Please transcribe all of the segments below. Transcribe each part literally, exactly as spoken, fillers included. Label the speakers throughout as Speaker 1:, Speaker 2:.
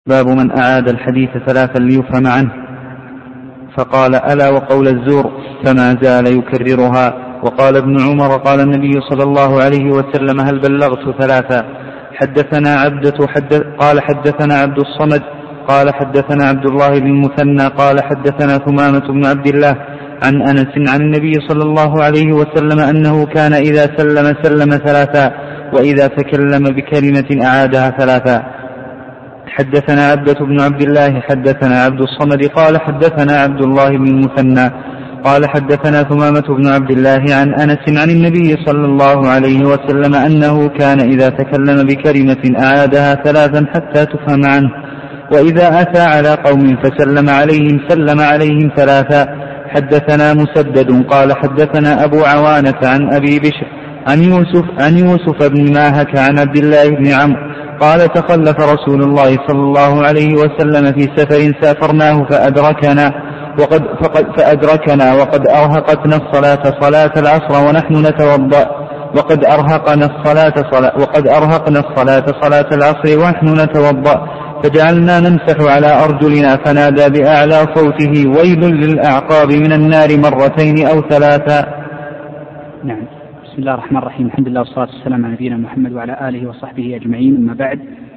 Speaker 1: باب من أعاد الحديث ثلاثا ليفهم عنه. فقال: ألا وقول الزور، فما زال يكررها. وقال ابن عمر: قال النبي صلى الله عليه وسلم: هل بلغت ثلاثا؟ حدثنا عبدة حدث قال حدثنا عبد الصمد قال حدثنا عبد الله بن المثنى قال حدثنا ثمامة بن عبد الله عن أنس عن النبي صلى الله عليه وسلم أنه كان إذا سلم سلم ثلاثا، وإذا تكلم بكلمة أعادها ثلاثا. حدثنا عبدة بن عبد الله حدثنا عبد الصمد قال حدثنا عبد الله بن المثنى قال حدثنا ثمامة بن عبد الله عن أنس عن النبي صلى الله عليه وسلم أنه كان إذا تكلم بكلمة أعادها ثلاثا حتى تفهم عنه، وإذا أتى على قوم فسلم عليهم سلم عليهم ثلاثا. حدثنا مسدد قال حدثنا أبو عوانة عن أبي بشر عن يوسف عن يوسف بن ماهك عن عبد الله بن عمرو قال: تخلف رسول الله صلى الله عليه وسلم في سفر سافرناه فأدركنا وقد, فقد فأدركنا وقد أرهقتنا الصلاة صلاة العصر ونحن نتوضأ وقد أرهقنا الصلاة صلاة وقد أرهقنا الصلاة صلاة العصر ونحن نتوضأ، فجعلنا نمسح على أرجلنا، فنادى بأعلى صوته: ويل للأعقاب من النار مرتين أو ثلاثا.
Speaker 2: نعم. بسم الله الرحمن الرحيم. الحمد لله والصلاة والسلام على نبينا محمد وعلى آله وصحبه أجمعين، أما بعد.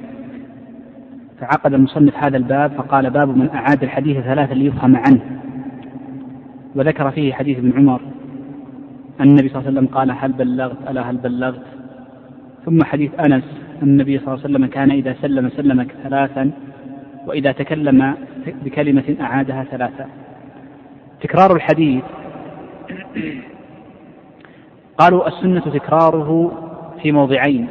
Speaker 2: فعقد المصنف هذا الباب فقال: باب من أعاد الحديث ثلاثا ليفهم عنه، وذكر فيه حديث ابن عمر أن النبي صلى الله عليه وسلم قال: هل بلغت؟ ألا هل بلغت؟ ثم حديث أنس أن النبي صلى الله عليه وسلم كان إذا سلم سلم ثلاثا، وإذا تكلم بكلمة أعادها ثلاثا. تكرار الحديث قالوا السنة تكراره في موضعين.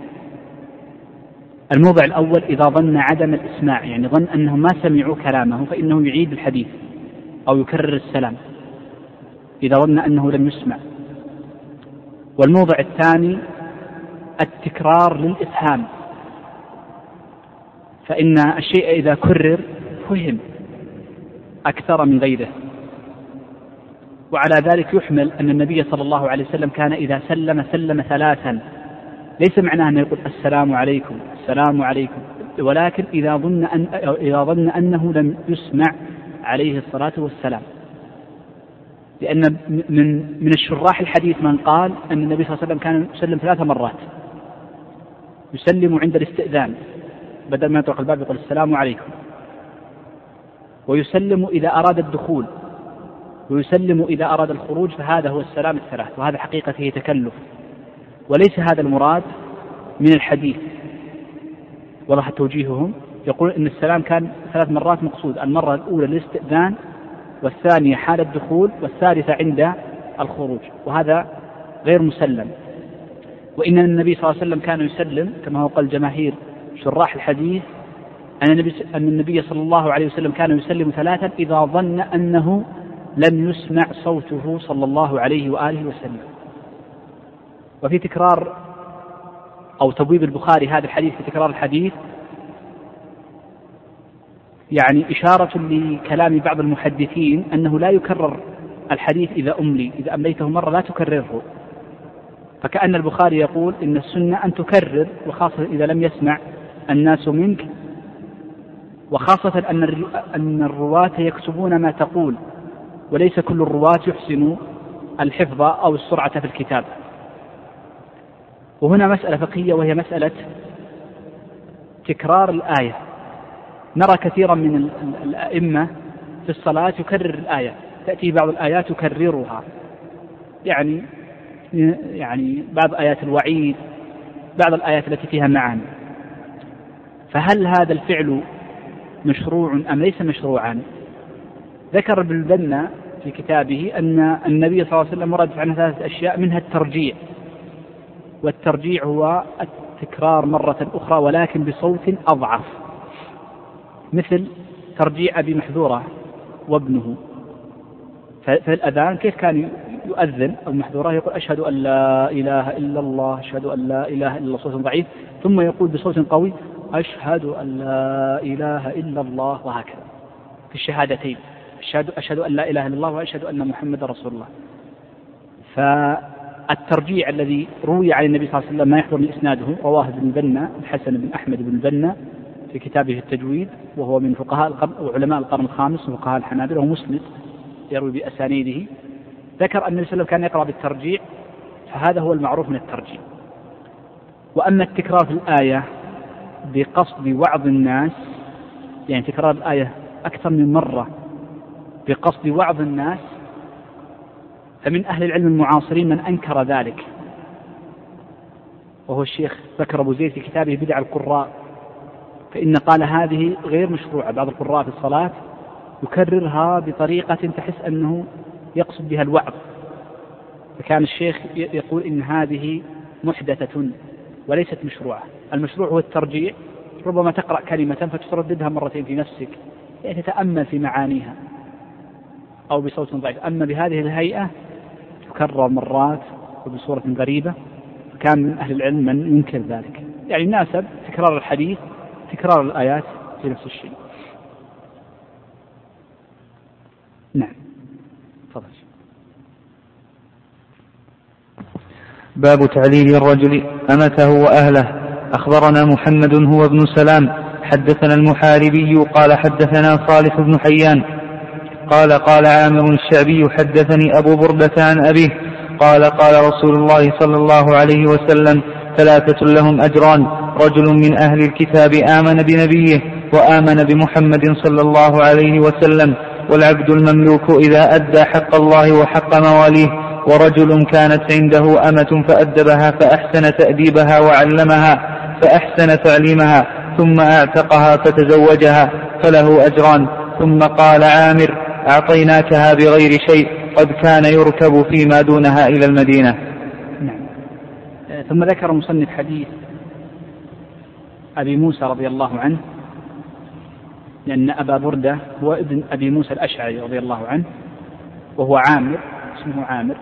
Speaker 2: الموضع الأول إذا ظن عدم الإسماع، يعني ظن أنهم ما سمعوا كلامه فإنه يعيد الحديث أو يكرر السلام إذا ظن أنه لم يسمع. والموضع الثاني التكرار للإفهام، فإن الشيء إذا كرر فهم أكثر من غيره. وعلى ذلك يحمل أن النبي صلى الله عليه وسلم كان إذا سلم سلم ثلاثا، ليس معناه أن يقول السلام عليكم السلام عليكم، ولكن إذا ظن, أن إذا ظن أنه لم يسمع عليه الصلاة والسلام. لأن من, من الشراح الحديث من قال أن النبي صلى الله عليه وسلم كان يسلم ثلاث مرات، يسلم عند الاستئذان بدل ما يطرق الباب يقول السلام عليكم، ويسلم إذا أراد الدخول، ويسلم إذا أراد الخروج، فهذا هو السلام الثلاث، وهذا حقيقته تكلف، وليس هذا المراد من الحديث. وضح توجيههم، يقول إن السلام كان ثلاث مرات مقصود، المرة الأولى للاستئذان، والثانية حال الدخول، والثالثة عند الخروج، وهذا غير مسلم. وإن النبي صلى الله عليه وسلم كان يسلم كما هو قال جماهير شراح الحديث أن النبي, أن النبي صلى الله عليه وسلم كان يسلم ثلاثا إذا ظن أنه لم يسمع صوته صلى الله عليه وآله وسلم. وفي تكرار أو تبويب البخاري هذا الحديث في تكرار الحديث يعني إشارة لكلام بعض المحدثين أنه لا يكرر الحديث إذا أملي، إذا أمليته مرة لا تكرره. فكأن البخاري يقول إن السنة أن تكرر، وخاصة إذا لم يسمع الناس منك، وخاصة أن الرواة يكتبون ما تقول، وليس كل الرواة يحسن الحفظ أو السرعة في الكتاب. وهنا مسألة فقهية، وهي مسألة تكرار الآية. نرى كثيرا من الأئمة في الصلاة يكرر الآية، تأتي بعض الآيات يكررها، يعني يعني بعض آيات الوعيد، بعض الآيات التي فيها معاني. فهل هذا الفعل مشروع أم ليس مشروعا؟ ذكر ابن البنا في كتابه أن النبي صلى الله عليه وسلم ورد عنه ثلاثة أشياء، منها الترجيع، والترجيع هو التكرار مرة أخرى ولكن بصوت أضعف، مثل ترجيع أبي محذورة وابنه. فالأذان كيف كان يؤذن أبو محذورة يقول أشهد أن لا إله إلا الله أشهد أن لا إله إلا الله، صوت ضعيف، ثم يقول بصوت قوي أشهد أن لا إله إلا الله، وهكذا في الشهادتين، أشهد أن لا إله إلا الله وأشهد أن محمد رسول الله. فالترجيع الذي روي عن النبي صلى الله عليه وسلم ما يحضر من إسناده رواه ابن البنا الحسن بن أحمد بن البنا في كتابه التجويد، وهو من فقهاء القرن وعلماء القرن الخامس وفقهاء الحنابلة، ومسند يروي بأسانيده، ذكر أن النبي صلى الله عليه وسلم كان يقرأ بالترجيع، فهذا هو المعروف من الترجيع. وأما التكرار في الآية بقصد وعظ الناس، يعني تكرار الآية أكثر من مرة بقصد وعظ الناس، فمن أهل العلم المعاصرين من أنكر ذلك، وهو الشيخ بكر أبو زيد في كتابه بدع القراء، فإن قال هذه غير مشروعة. بعض القراء في الصلاة يكررها بطريقة تحس أنه يقصد بها الوعظ، فكان الشيخ يقول إن هذه محدثة وليست مشروعة. المشروع هو الترجيع، ربما تقرأ كلمة فترددها مرتين في نفسك، يعني تتأمل في معانيها أو بصوت ضعيف. أما بهذه الهيئة تكرر مرات وبصورة غريبة، كان من أهل العلم من ينكر ذلك، يعني يناسب تكرار الحديث تكرار الآيات في نفس الشيء. نعم، تفضل.
Speaker 1: باب تعليل الرجل أمته وأهله. أخبرنا محمد هو ابن سلام حدثنا المحاربي قال حدثنا صالح بن حيان قال قال عامر الشعبي حدثني أبو بردة عن أبيه قال قال رسول الله صلى الله عليه وسلم: ثلاثة لهم أجران: رجل من أهل الكتاب آمن بنبيه وآمن بمحمد صلى الله عليه وسلم، والعبد المملوك إذا أدى حق الله وحق مواليه، ورجل كانت عنده أمة فأدبها فأحسن تأديبها وعلمها فأحسن تعليمها ثم أعتقها فتزوجها فله أجران. ثم قال عامر: أعطيناكها بغير شيء قد كان يركب فيما دونها إلى المدينة.
Speaker 2: نعم. ثم ذكر مصنف حديث أبي موسى رضي الله عنه، لأن أبا بردة هو ابن أبي موسى الأشعري رضي الله عنه، وهو عامر، اسمه عامر.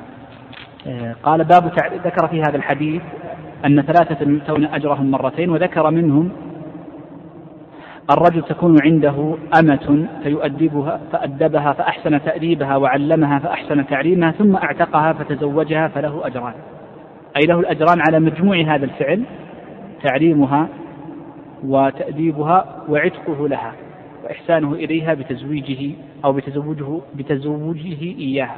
Speaker 2: قال باب ذكر في هذا الحديث أن ثلاثة يؤتون أجرهم مرتين، وذكر منهم الرجل تكون عنده أمة فيؤدبها فأدبها فأحسن تأديبها وعلمها فأحسن تعليمها ثم أعتقها فتزوجها فله أجران، أي له الأجران على مجموع هذا الفعل: تعليمها وتأديبها وعتقه لها وإحسانه إليها بتزويجه أو بتزوجه, بتزوجه إياها.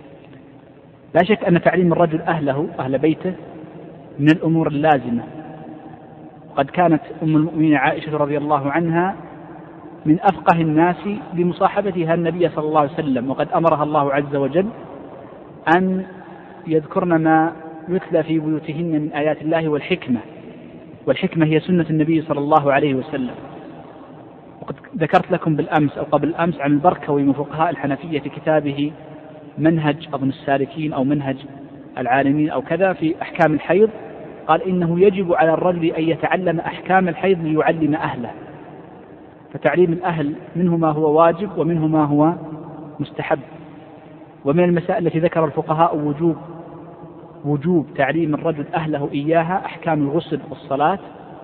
Speaker 2: لا شك أن تعليم الرجل أهله أهل بيته من الأمور اللازمة، وقد كانت أم المؤمنين عائشة رضي الله عنها من أفقه الناس بمصاحبتها النبي صلى الله عليه وسلم، وقد أمرها الله عز وجل أن يذكرن ما يتلى في بيوتهن من آيات الله والحكمة، والحكمة هي سنة النبي صلى الله عليه وسلم. وقد ذكرت لكم بالأمس أو قبل الأمس عن البركوي من فقهاء الحنفية في كتابه منهج أظن السالكين أو منهج العالمين أو كذا في أحكام الحيض، قال إنه يجب على الرجل أن يتعلم أحكام الحيض ليعلم أهله، فتعليم الأهل منه ما هو واجب ومنه ما هو مستحب. ومن المسائل التي ذكر الفقهاء وجوب وجوب تعليم الرجل أهله إياها أحكام الغسل والصلاة،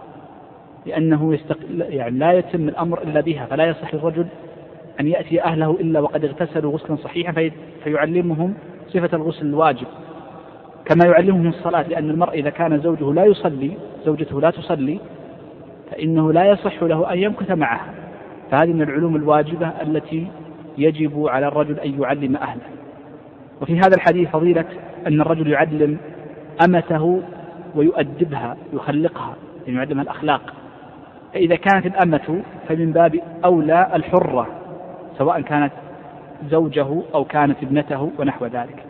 Speaker 2: لأنه يستقل يعني لا يتم الأمر إلا بها، فلا يصح الرجل أن يأتي أهله إلا وقد اغتسلوا غسلا صحيحا في فيعلمهم صفة الغسل الواجب، كما يعلمهم الصلاة، لأن المرء إذا كان زوجه لا يصلي زوجته لا تصلي فإنه لا يصح له أن يمكث معها، فهذه من العلوم الواجبة التي يجب على الرجل أن يعلم أهله. وفي هذا الحديث فضيلة أن الرجل يعلم أمته ويؤدبها يخلقها، يعني يعلمها الأخلاق. فإذا كانت الأمة فمن باب أولى الحرة، سواء كانت زوجه أو كانت ابنته ونحو ذلك.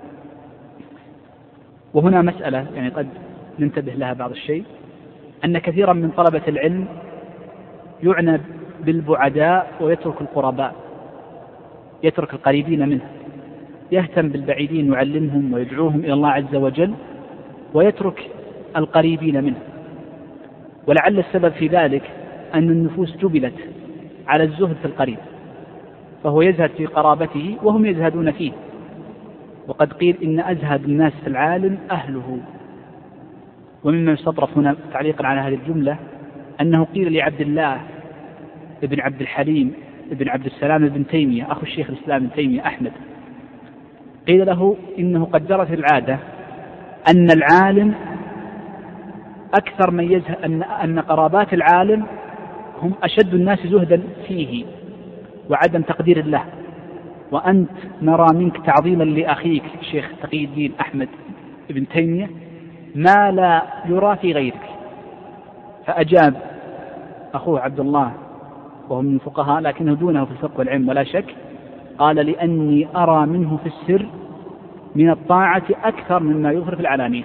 Speaker 2: وهنا مسألة يعني قد ننتبه لها بعض الشيء، أن كثيرا من طلبة العلم يعنى بالبعداء ويترك القرباء، يترك القريبين منه، يهتم بالبعيدين يعلمهم ويدعوهم إلى الله عز وجل، ويترك القريبين منه. ولعل السبب في ذلك أن النفوس جبلت على الزهد في القريب، فهو يزهد في قرابته وهم يزهدون فيه. وقد قيل إن أزهد الناس في العالم أهله. ومما يستطرف هنا تعليقا على هذه الجملة أنه قيل لعبد الله ابن عبد الحليم ابن عبد السلام ابن تيمية أخو الشيخ الإسلام ابن تيمية أحمد، قيل له إنه قد جرت العادة أن العالم أكثر من يزهد، أن, أن قرابات العالم هم أشد الناس زهدا فيه وعدم تقدير له، وأنت نرى منك تعظيما لأخيك شيخ تقي الدين أحمد ابن تيمية ما لا يرى في غيرك. فأجاب أخوه عبد الله وهو من الفقهاء لكنه دونه في الفقه والعلم ولا شك، قال لأني أرى منه في السر من الطاعة أكثر مما يظهر في العلانية.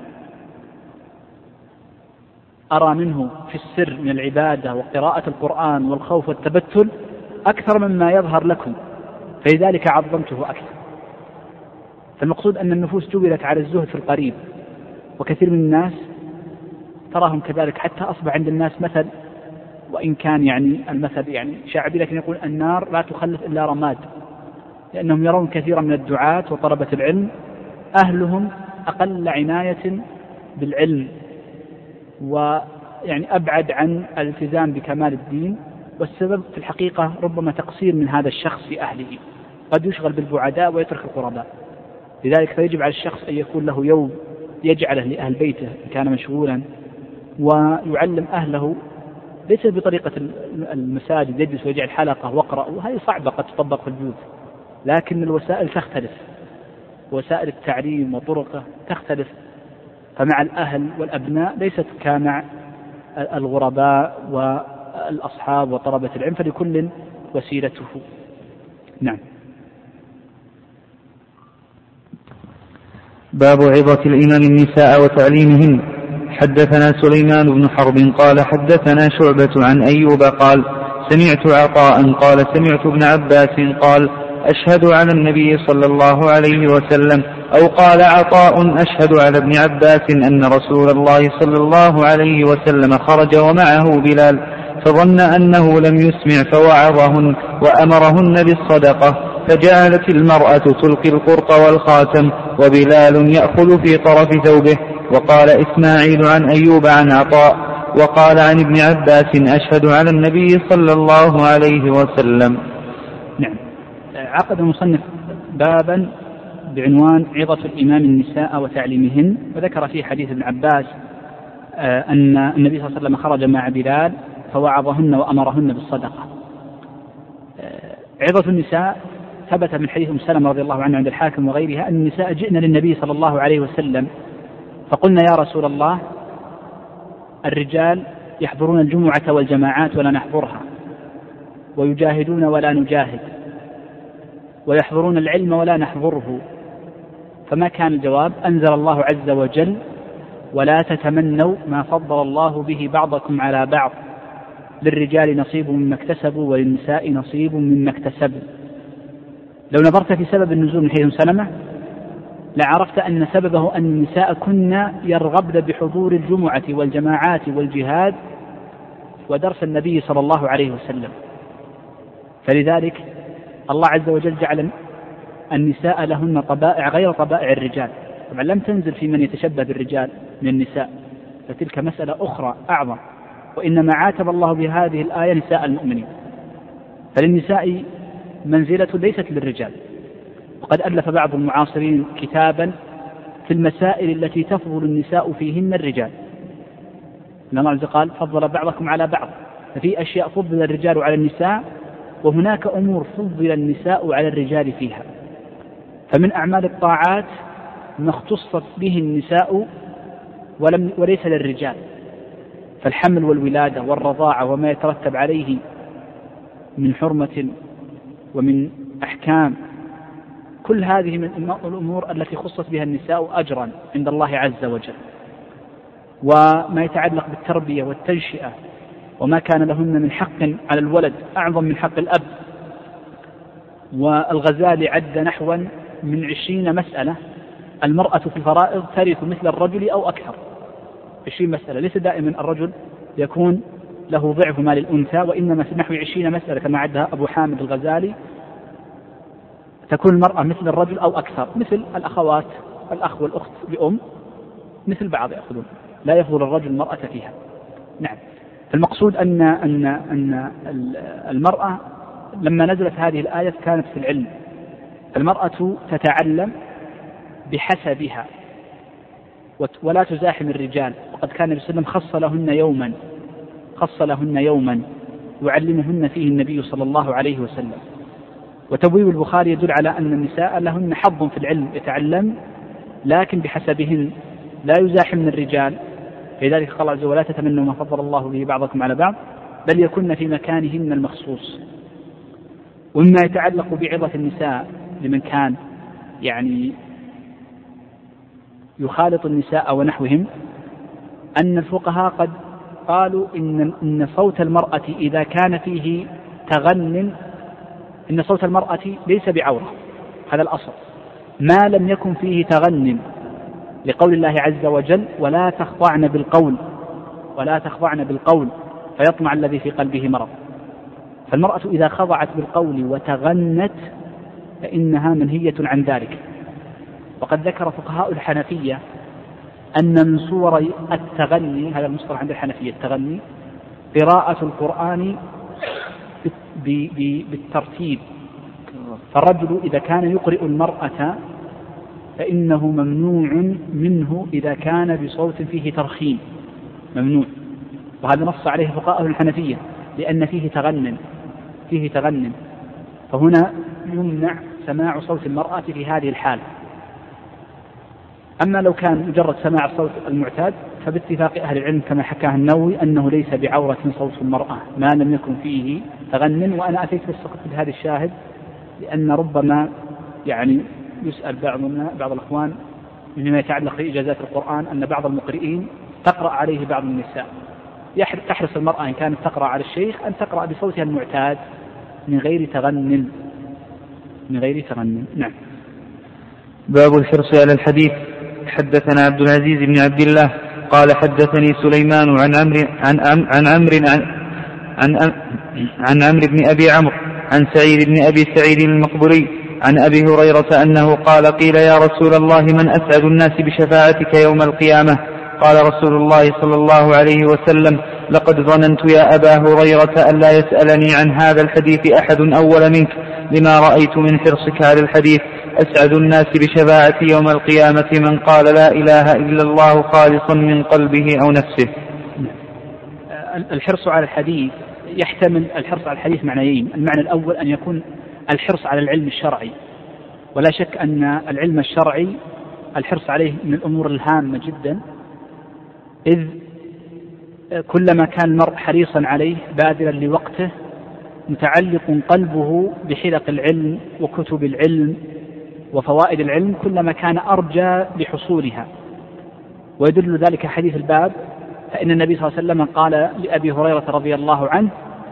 Speaker 2: أرى منه في السر من العبادة وقراءة القرآن والخوف والتبتل أكثر مما يظهر لكم، فلذلك عظمته أكثر. فالمقصود أن النفوس جبلت على الزهد في القريب، وكثير من الناس تراهم كذلك، حتى أصبح عند الناس مثل، وإن كان يعني المثل يعني شعبي، لكن يقول النار لا تخلف إلا رماد، لأنهم يرون كثيرا من الدعاة وطلبة العلم أهلهم أقل عناية بالعلم، ويعني أبعد عن الالتزام بكمال الدين، والسبب في الحقيقة ربما تقصير من هذا الشخص في أهله، قد يشغل بالبعداء ويترك القرباء. لذلك فيجب على الشخص أن يكون له يوم يجعله لأهل بيته إن كان مشغولا، ويعلم أهله ليس بطريقة المساجد يجلس ويجعل حلقة واقرأ، وهذه صعبة قد تطبق في البيوت، لكن الوسائل تختلف، وسائل التعليم وطرقه تختلف، فمع الأهل والأبناء ليست كمع الغرباء والأصحاب وطلبة العلم، فلكل وسيلته. نعم.
Speaker 1: باب عظة الإمام النساء وتعليمهن. حدثنا سليمان بن حرب قال حدثنا شعبة عن أيوب قال سمعت عطاء قال سمعت ابن عباس قال أشهد على النبي صلى الله عليه وسلم، أو قال عطاء أشهد على ابن عباس أن رسول الله صلى الله عليه وسلم خرج ومعه بلال، فظن أنه لم يسمع فوعظهن وأمرهن بالصدقة، فجعلت المرأة تلقي القرط والخاتم وبلال يأخذ في طرف ثوبه. وقال إسماعيل عن أيوب عن عطاء وقال عن ابن عباس أشهد على النبي صلى الله عليه وسلم.
Speaker 2: نعم. عقد المصنف بابا بعنوان عظة الإمام النساء وتعليمهن، وذكر فيه حديث ابن عباس أن النبي صلى الله عليه وسلم خرج مع بلال فوعظهن وأمرهن بالصدقة. عظة النساء ثبت من حديث أم سلمة رضي الله عنها عند الحاكم وغيرها أن النساء جئن للنبي صلى الله عليه وسلم فقلنا يا رسول الله الرجال يحضرون الجمعة والجماعات ولا نحضرها، ويجاهدون ولا نجاهد، ويحضرون العلم ولا نحضره، فما كان الجواب؟ أنزل الله عز وجل ولا تتمنوا ما فضل الله به بعضكم على بعض، للرجال نصيب مما اكتسبوا وللنساء نصيب مما اكتسبوا. لو نظرت في سبب النزول من حديث سلمة لعرفت أن سببه أن النساء كنا يرغبن بحضور الجمعة والجماعات والجهاد ودرس النبي صلى الله عليه وسلم، فلذلك الله عز وجل جعل النساء لهن طبائع غير طبائع الرجال. طبعا لم تنزل في من يتشبه بالرجال من النساء، فتلك مسألة أخرى أعظم، وإنما عاتب الله بهذه الآية نساء المؤمنين. فللنساء منزلة ليست للرجال، وقد ألف بعض المعاصرين كتابا في المسائل التي تفضل النساء فيهن الرجال، لأن الله عز وجل قال فضل بعضكم على بعض، ففي أشياء فضل الرجال على النساء، وهناك أمور فضل النساء على الرجال فيها. فمن أعمال الطاعات ما اختصت به النساء ولم وليس للرجال، فالحمل والولادة والرضاعة وما يترتب عليه من حرمة ومن أحكام، كل هذه من الأمور التي خصت بها النساء أجرا عند الله عز وجل. وما يتعلق بالتربية والتنشئة وما كان لهن من حق على الولد أعظم من حق الأب. والغزالي عد نحوا من عشرين مسألة المرأة في الفرائض ترث مثل الرجل أو أكثر، عشرين مسألة، ليس دائما الرجل يكون له ضعف ما للأنثى، وإنما في نحو عشرين مسألة كما عدها أبو حامد الغزالي تكون المرأة مثل الرجل أو أكثر، مثل الأخوات، الأخ والأخت بأم مثل بعض يأخذون، لا يفضل الرجل المرأة فيها. نعم. فالمقصود أن أن أن المرأة لما نزلت هذه الآية كانت في العلم، المرأة تتعلم بحسبها ولا تزاحم الرجال، وقد كان النبي صلى الله عليه وسلم خص لهن يوما خص لهن يوما يعلمهن فيه النبي صلى الله عليه وسلم. وتبويب البخاري يدل على أن النساء لهن حظ في العلم يتعلم، لكن بحسبهن لا يزاحمن الرجال، لذلك قال عز وجل: ولا تتمنوا ما فضل الله به بعضكم على بعض، بل يكن في مكانهن المخصوص. ومما يتعلق بعظة النساء لمن كان يعني يخالط النساء ونحوهم، أن الفقهاء قد قالوا إن, إن صوت المرأة إذا كان فيه تغن، إن صوت المرأة ليس بعورة، هذا الأصل، ما لم يكن فيه تغن، لقول الله عز وجل: ولا تخضعن بالقول ولا تخضعن بالقول فيطمع الذي في قلبه مرض. فالمرأة إذا خضعت بالقول وتغنت فإنها منهية عن ذلك. وقد ذكر فقهاء الحنفية أن من صور التغني، هذا المصطلح عند الحنفية التغني، قراءة القرآن بالترتيب. فالرجل إذا كان يقرئ المرأة فإنه ممنوع منه إذا كان بصوت فيه ترخيم، ممنوع. وهذا نص عليه فقهاء الحنفية لأن فيه تغنن فيه تغنن فهنا يمنع سماع صوت المرأة في هذه الحالة. أما لو كان مجرد سماع الصوت المعتاد فباتفاق أهل العلم كما حكاه النووي أنه ليس بعورة صوت المرأة ما لم يكن فيه تغنن. وأنا أتيت بالسقط بهذا الشاهد لأن ربما يعني يسأل بعضنا بعض الأخوان مما يتعلق بإجازات القرآن أن بعض المقرئين تقرأ عليه بعض النساء، تحرص المرأة إن كانت تقرأ على الشيخ أن تقرأ بصوتها المعتاد من غير تغنن من غير تغنن. نعم.
Speaker 1: باب الحرص على الحديث. حدثنا عبد العزيز بن عبد الله قال حدثني سليمان عن عمرو عن عن عمرو عن عن عن عمرو بن أبي عمرو عن سعيد بن أبي سعيد المقبري عن أبي هريرة أنه قال: قيل يا رسول الله من أسعد الناس بشفاعتك يوم القيامة؟ قال رسول الله صلى الله عليه وسلم: لقد ظننت يا أبا هريرة ألا يسألني عن هذا الحديث أحد أول منك، لما رأيت من حرصك على الحديث. أسعد الناس بشفاعتي يوم القيامة من قال لا إله إلا الله خالصا من قلبه أو نفسه.
Speaker 2: الحرص على الحديث يحتمل الحرص على الحديث معنيين. المعنى الأول أن يكون الحرص على العلم الشرعي، ولا شك أن العلم الشرعي الحرص عليه من الأمور الهامة جدا، إذ كلما كان المرء حريصا عليه باذلا لوقته متعلق قلبه بحلق العلم وكتب العلم وفوائد العلم، كلما كان أرجى بحصولها. ويدل ذلك حديث الباب، فإن النبي صلى الله عليه وسلم قال لأبي هريرة رضي الله عنه: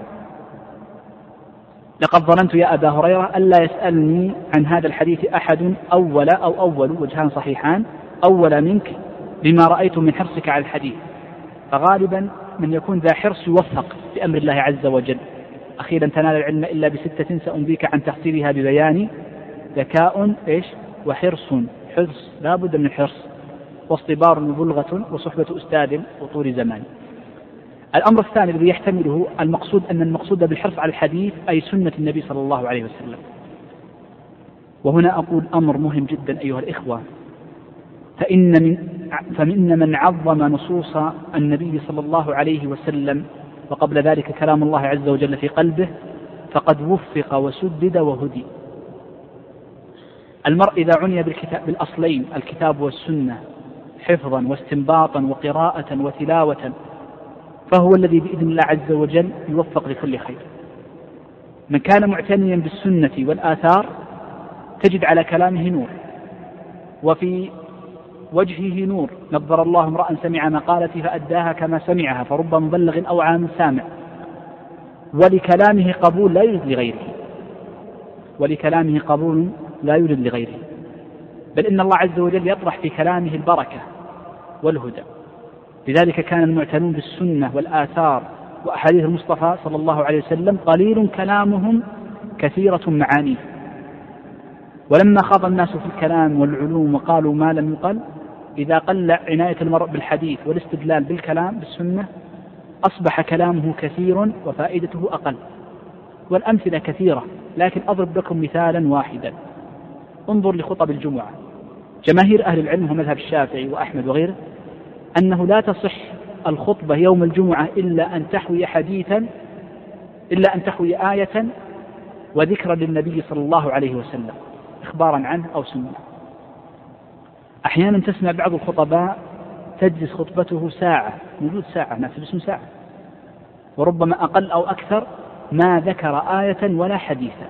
Speaker 2: لقد ظننت يا أبا هريرة ألا يسألني عن هذا الحديث أحد أول أو أول وجهان صحيحان أول منك، لما رأيت من حرصك على الحديث. فغالبا من يكون ذا حرص يوفق بأمر الله عز وجل. أخيرا تنال العلم إلا بستة سأنبيك عن تحصيلها ببيان: ذكاء إيش وحرص، حرص لا بد من الحرص، واصطبار وبلغة وصحبة أستاذ وطول زمان. الأمر الثاني الذي يحتمله المقصود أن المقصود بالحرص على الحديث أي سنة النبي صلى الله عليه وسلم. وهنا أقول أمر مهم جدا أيها الإخوة، فإن من فمن من عظم نصوص النبي صلى الله عليه وسلم وقبل ذلك كلام الله عز وجل في قلبه فقد وفق وسدد وهدي. المرء إذا عني بالكتاب بالأصلين الكتاب والسنة حفظا واستنباطا وقراءة وتلاوة فهو الذي بإذن الله عز وجل يوفق لكل خير. من كان معتنيا بالسنة والآثار تجد على كلامه نور وفي وجهه نور. نظر الله امرأ سمع مقالتي فأداها كما سمعها فرب مبلغ أو عام سامع. ولكلامه قبول لا يوجد لغيره ولكلامه قبول لا يوجد لغيره بل إن الله عز وجل يطرح في كلامه البركة والهدى. لذلك كان المعتنون بالسنة والآثار وأحاديث المصطفى صلى الله عليه وسلم قليل كلامهم كثيرة معانيه. ولما خاض الناس في الكلام والعلوم وقالوا ما لم يقل، إذا قل عناية المرء بالحديث والاستدلال بالكلام بالسنة أصبح كلامه كثير وفائدته أقل. والأمثلة كثيرة، لكن أضرب لكم مثالا واحدا. انظر لخطب الجمعة. جماهير أهل العلم ومذهب الشافعي وأحمد وغيره أنه لا تصح الخطبة يوم الجمعة إلا أن تحوي حديثا إلا أن تحوي آية وذكرا للنبي صلى الله عليه وسلم إخبارا عنه أو سنة. أحيانا تسمع بعض الخطباء تجلس خطبته ساعة، موجود ساعة، ناس باسم ساعة، وربما أقل أو أكثر ما ذكر آية ولا حديثا،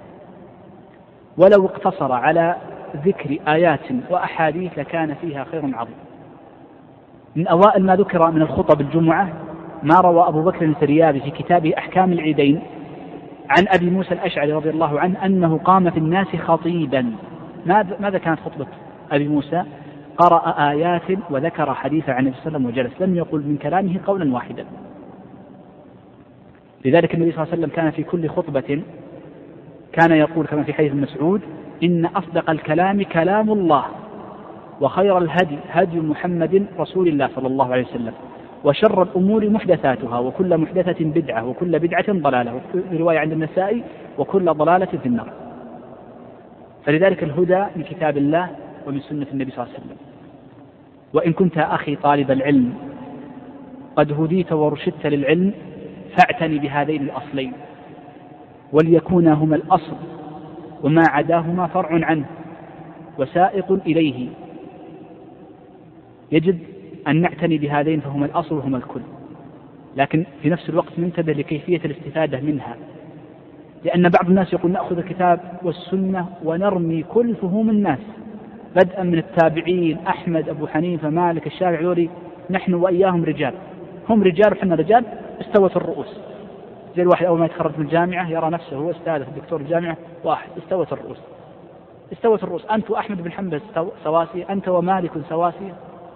Speaker 2: ولو اقتصر على ذكر آيات وأحاديث لكان فيها خير عظيم. من أوائل ما ذكر من الخطب الجمعة ما روى أبو بكر الفريابي في كتابه أحكام العيدين عن أبي موسى الأشعري رضي الله عنه أنه قام في الناس خطيبا. ماذا كانت خطبة أبي موسى؟ قرأ آيات وذكر حديثا عن النبي صلى الله عليه وسلم وجلس، لم يقل من كلامه قولا واحدا. لذلك النبي صلى الله عليه وسلم كان في كل خطبة كان يقول كما في حديث مسعود: إن أصدق الكلام كلام الله، وخير الهدي هدي محمد رسول الله صلى الله عليه وسلم، وشر الأمور محدثاتها، وكل محدثة بدعة، وكل بدعة ضلالة، وفي رواية عند النسائي: وكل ضلالة في النار. فلذلك الهدى من كتاب الله ومن سنة النبي صلى الله عليه وسلم. وإن كنت أخي طالب العلم قد هديت ورشدت للعلم فاعتني بهذين الأصلين، وليكونا هما الأصل، وما عداهما فرع عنه وسائق إليه. يجب أن نعتني بهذين فهما الأصل وهما الكل، لكن في نفس الوقت ننتبه لكيفية الاستفادة منها، لأن بعض الناس يقول نأخذ الكتاب والسنة ونرمي كل فهوم الناس، بدءا من التابعين أحمد أبو حنيفة مالك الشافعي، ذولي نحن وإياهم رجال، هم رجال وحنا رجال، استوت الرؤوس. زي الواحد أول ما يتخرج من الجامعة يرى نفسه هو أستاذ دكتور الجامعة، واحد استوت الرؤوس، استوت الرؤوس، أنت وأحمد بن حنبل سواسية، أنت ومالك سواسية.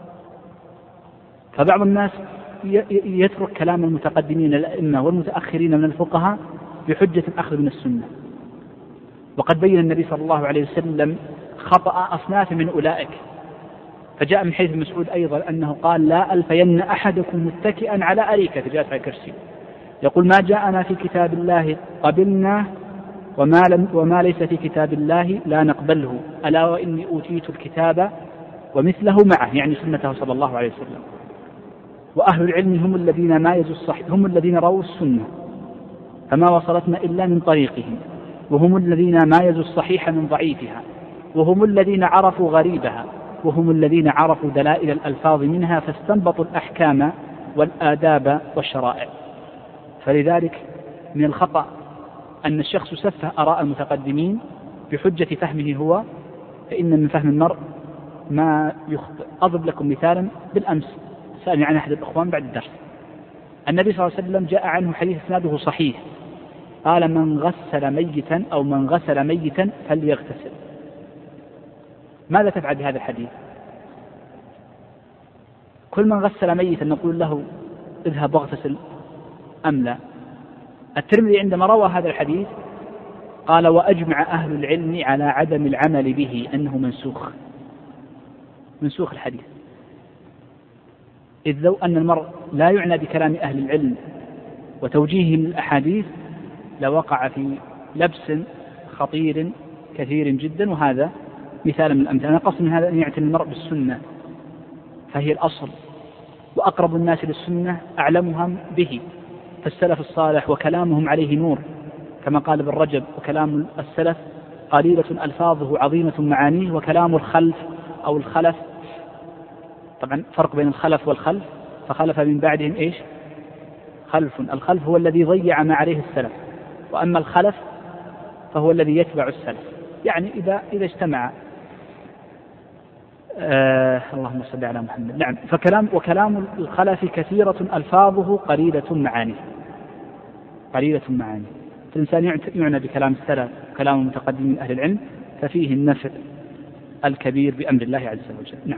Speaker 2: فبعض الناس يترك كلام المتقدمين الأئمة والمتأخرين من الفقهاء بحجة الأخذ من السنة، وقد بين النبي صلى الله عليه وسلم خطأ أصناف من أولئك. فجاء من حيث مسعود أيضا أنه قال: لا ألفين أحدكم متكئا على أريكة، جاءت على كرسي، يقول: ما جاءنا في كتاب الله قبلنا، وما, لم وما ليس في كتاب الله لا نقبله، ألا وإني أوتيت الكتاب ومثله معه، يعني سنته صلى الله عليه وسلم. وأهل العلم هم الذين مايزوا الصحيح، هم الذين رووا السنة فما وصلتنا إلا من طريقهم، وهم الذين مايزوا الصحيح من ضعيفها، وهم الذين عرفوا غريبها، وهم الذين عرفوا دلائل الألفاظ منها فاستنبطوا الأحكام والآداب والشرائع. فلذلك من الخطأ أن الشخص يسفه آراء المتقدمين بحجة فهمه هو، فإن من فهم المرء ما يخطئ. أضرب لكم مثالا. بالأمس سألني عن أحد الأخوان بعد الدرس، النبي صلى الله عليه وسلم جاء عنه حديث إسناده صحيح، قال: من غسل ميتا أو من غسل ميتا فليغتسل. ماذا تفعل بهذا الحديث؟ كل من غسل ميتا نقول له اذهب واغتسل أم لا؟ الترمذي عندما روى هذا الحديث قال: وأجمع أهل العلم على عدم العمل به، أنه منسوخ، منسوخ الحديث. إذ لو أن المرء لا يعنى بكلام أهل العلم وتوجيههم للأحاديث لوقع في لبس خطير كثير جدا. وهذا مثال من الأمثلة. أنا قصد من هذا أن يعتني المرء بالسنة، فهي الأصل، وأقرب الناس للسنة أعلمهم به، فالسلف الصالح وكلامهم عليه نور، كما قال ابن رجب: وكلام السلف قليلة ألفاظه عظيمة معانيه، وكلام الخلف أو الخلف، طبعا فرق بين الخلف والخلف، فخلف من بعدهم إيش؟ خلف. الخلف هو الذي ضيع ما عليه السلف، وأما الخلف فهو الذي يتبع السلف. يعني إذا إذا اجتمع آه اللهم صل على محمد. نعم. فكلام وكلام الخلف كثيرة ألفاظه قليلة معانيه، قليلة معانيه. الإنسان يعنى بكلام السلف وكلام المتقدمين أهل العلم، ففيه النفع الكبير بأمر الله عز وجل. نعم.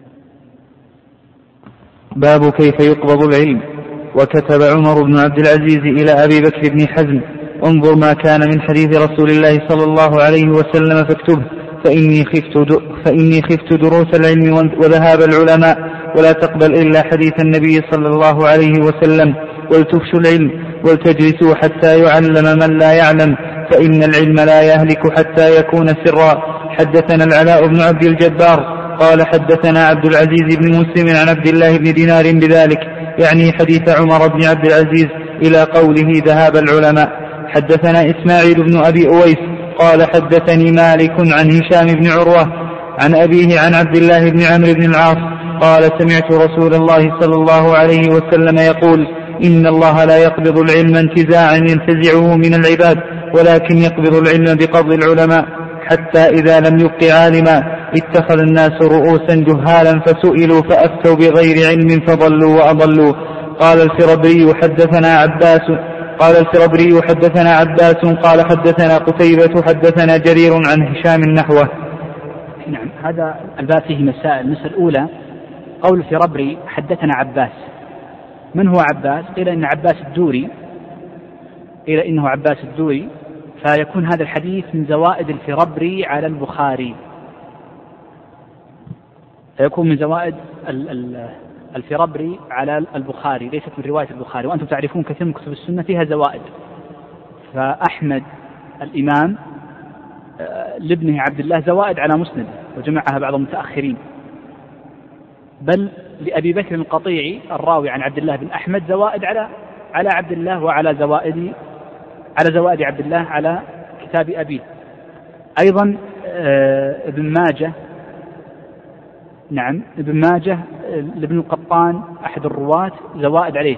Speaker 1: باب كيف يقبض العلم. وكتب عمر بن عبد العزيز إلى أبي بكر بن حزم: انظر ما كان من حديث رسول الله صلى الله عليه وسلم فاكتبه، فإني خفت, فإني خفت دروس العلم وذهاب العلماء، ولا تقبل إلا حديث النبي صلى الله عليه وسلم، ولتفشوا العلم ولتجلسوا حتى يعلم من لا يعلم، فإن العلم لا يهلك حتى يكون سرا. حدثنا العلاء بن عبد الجبار قال: حدثنا عبد العزيز بن مسلم عن عبد الله بن دينار بذلك، يعني حديث عمر بن عبد العزيز إلى قوله ذهاب العلماء. حدثنا إسماعيل بن أبي أويس قال حدثني مالك عن هشام بن عروة عن أبيه عن عبد الله بن عمرو بن العاص قال سمعت رسول الله صلى الله عليه وسلم يقول إن الله لا يقبض العلم انتزاعا ينتزعه من العباد ولكن يقبض العلم بقبض العلماء حتى إذا لم يبق عالما اتخذ الناس رؤوسا جهالا فسئلوا فأفتوا بغير علم فضلوا وأضلوا. قال الفربري حدثنا عباس قال الفربري حدثنا عباس قال حدثنا قتيبة حدثنا جرير عن هشام نحوه.
Speaker 2: نعم، هذا الباب فيه مسائل. المسألة الأولى قول الفربري حدثنا عباس. من هو عباس؟ قيل إن عباس الدوري قيل إنه عباس الدوري، فيكون هذا الحديث من زوائد الفربري على البخاري، فيكون من زوائد الفربري على البخاري ليست من رواية البخاري. وأنتم تعرفون كثير من كتب السنة فيها زوائد. فأحمد الإمام لابنه عبد الله زوائد على مسند وجمعها بعض المتأخرين، بل لأبي بكر القطيعي الراوي عن عبد الله بن أحمد زوائد على على عبد الله وعلى زوائد على زوائد عبد الله على كتاب أبيه. أيضا ابن ماجه نعم ابن ماجه لابن القطان أحد الرواة زوائد عليه،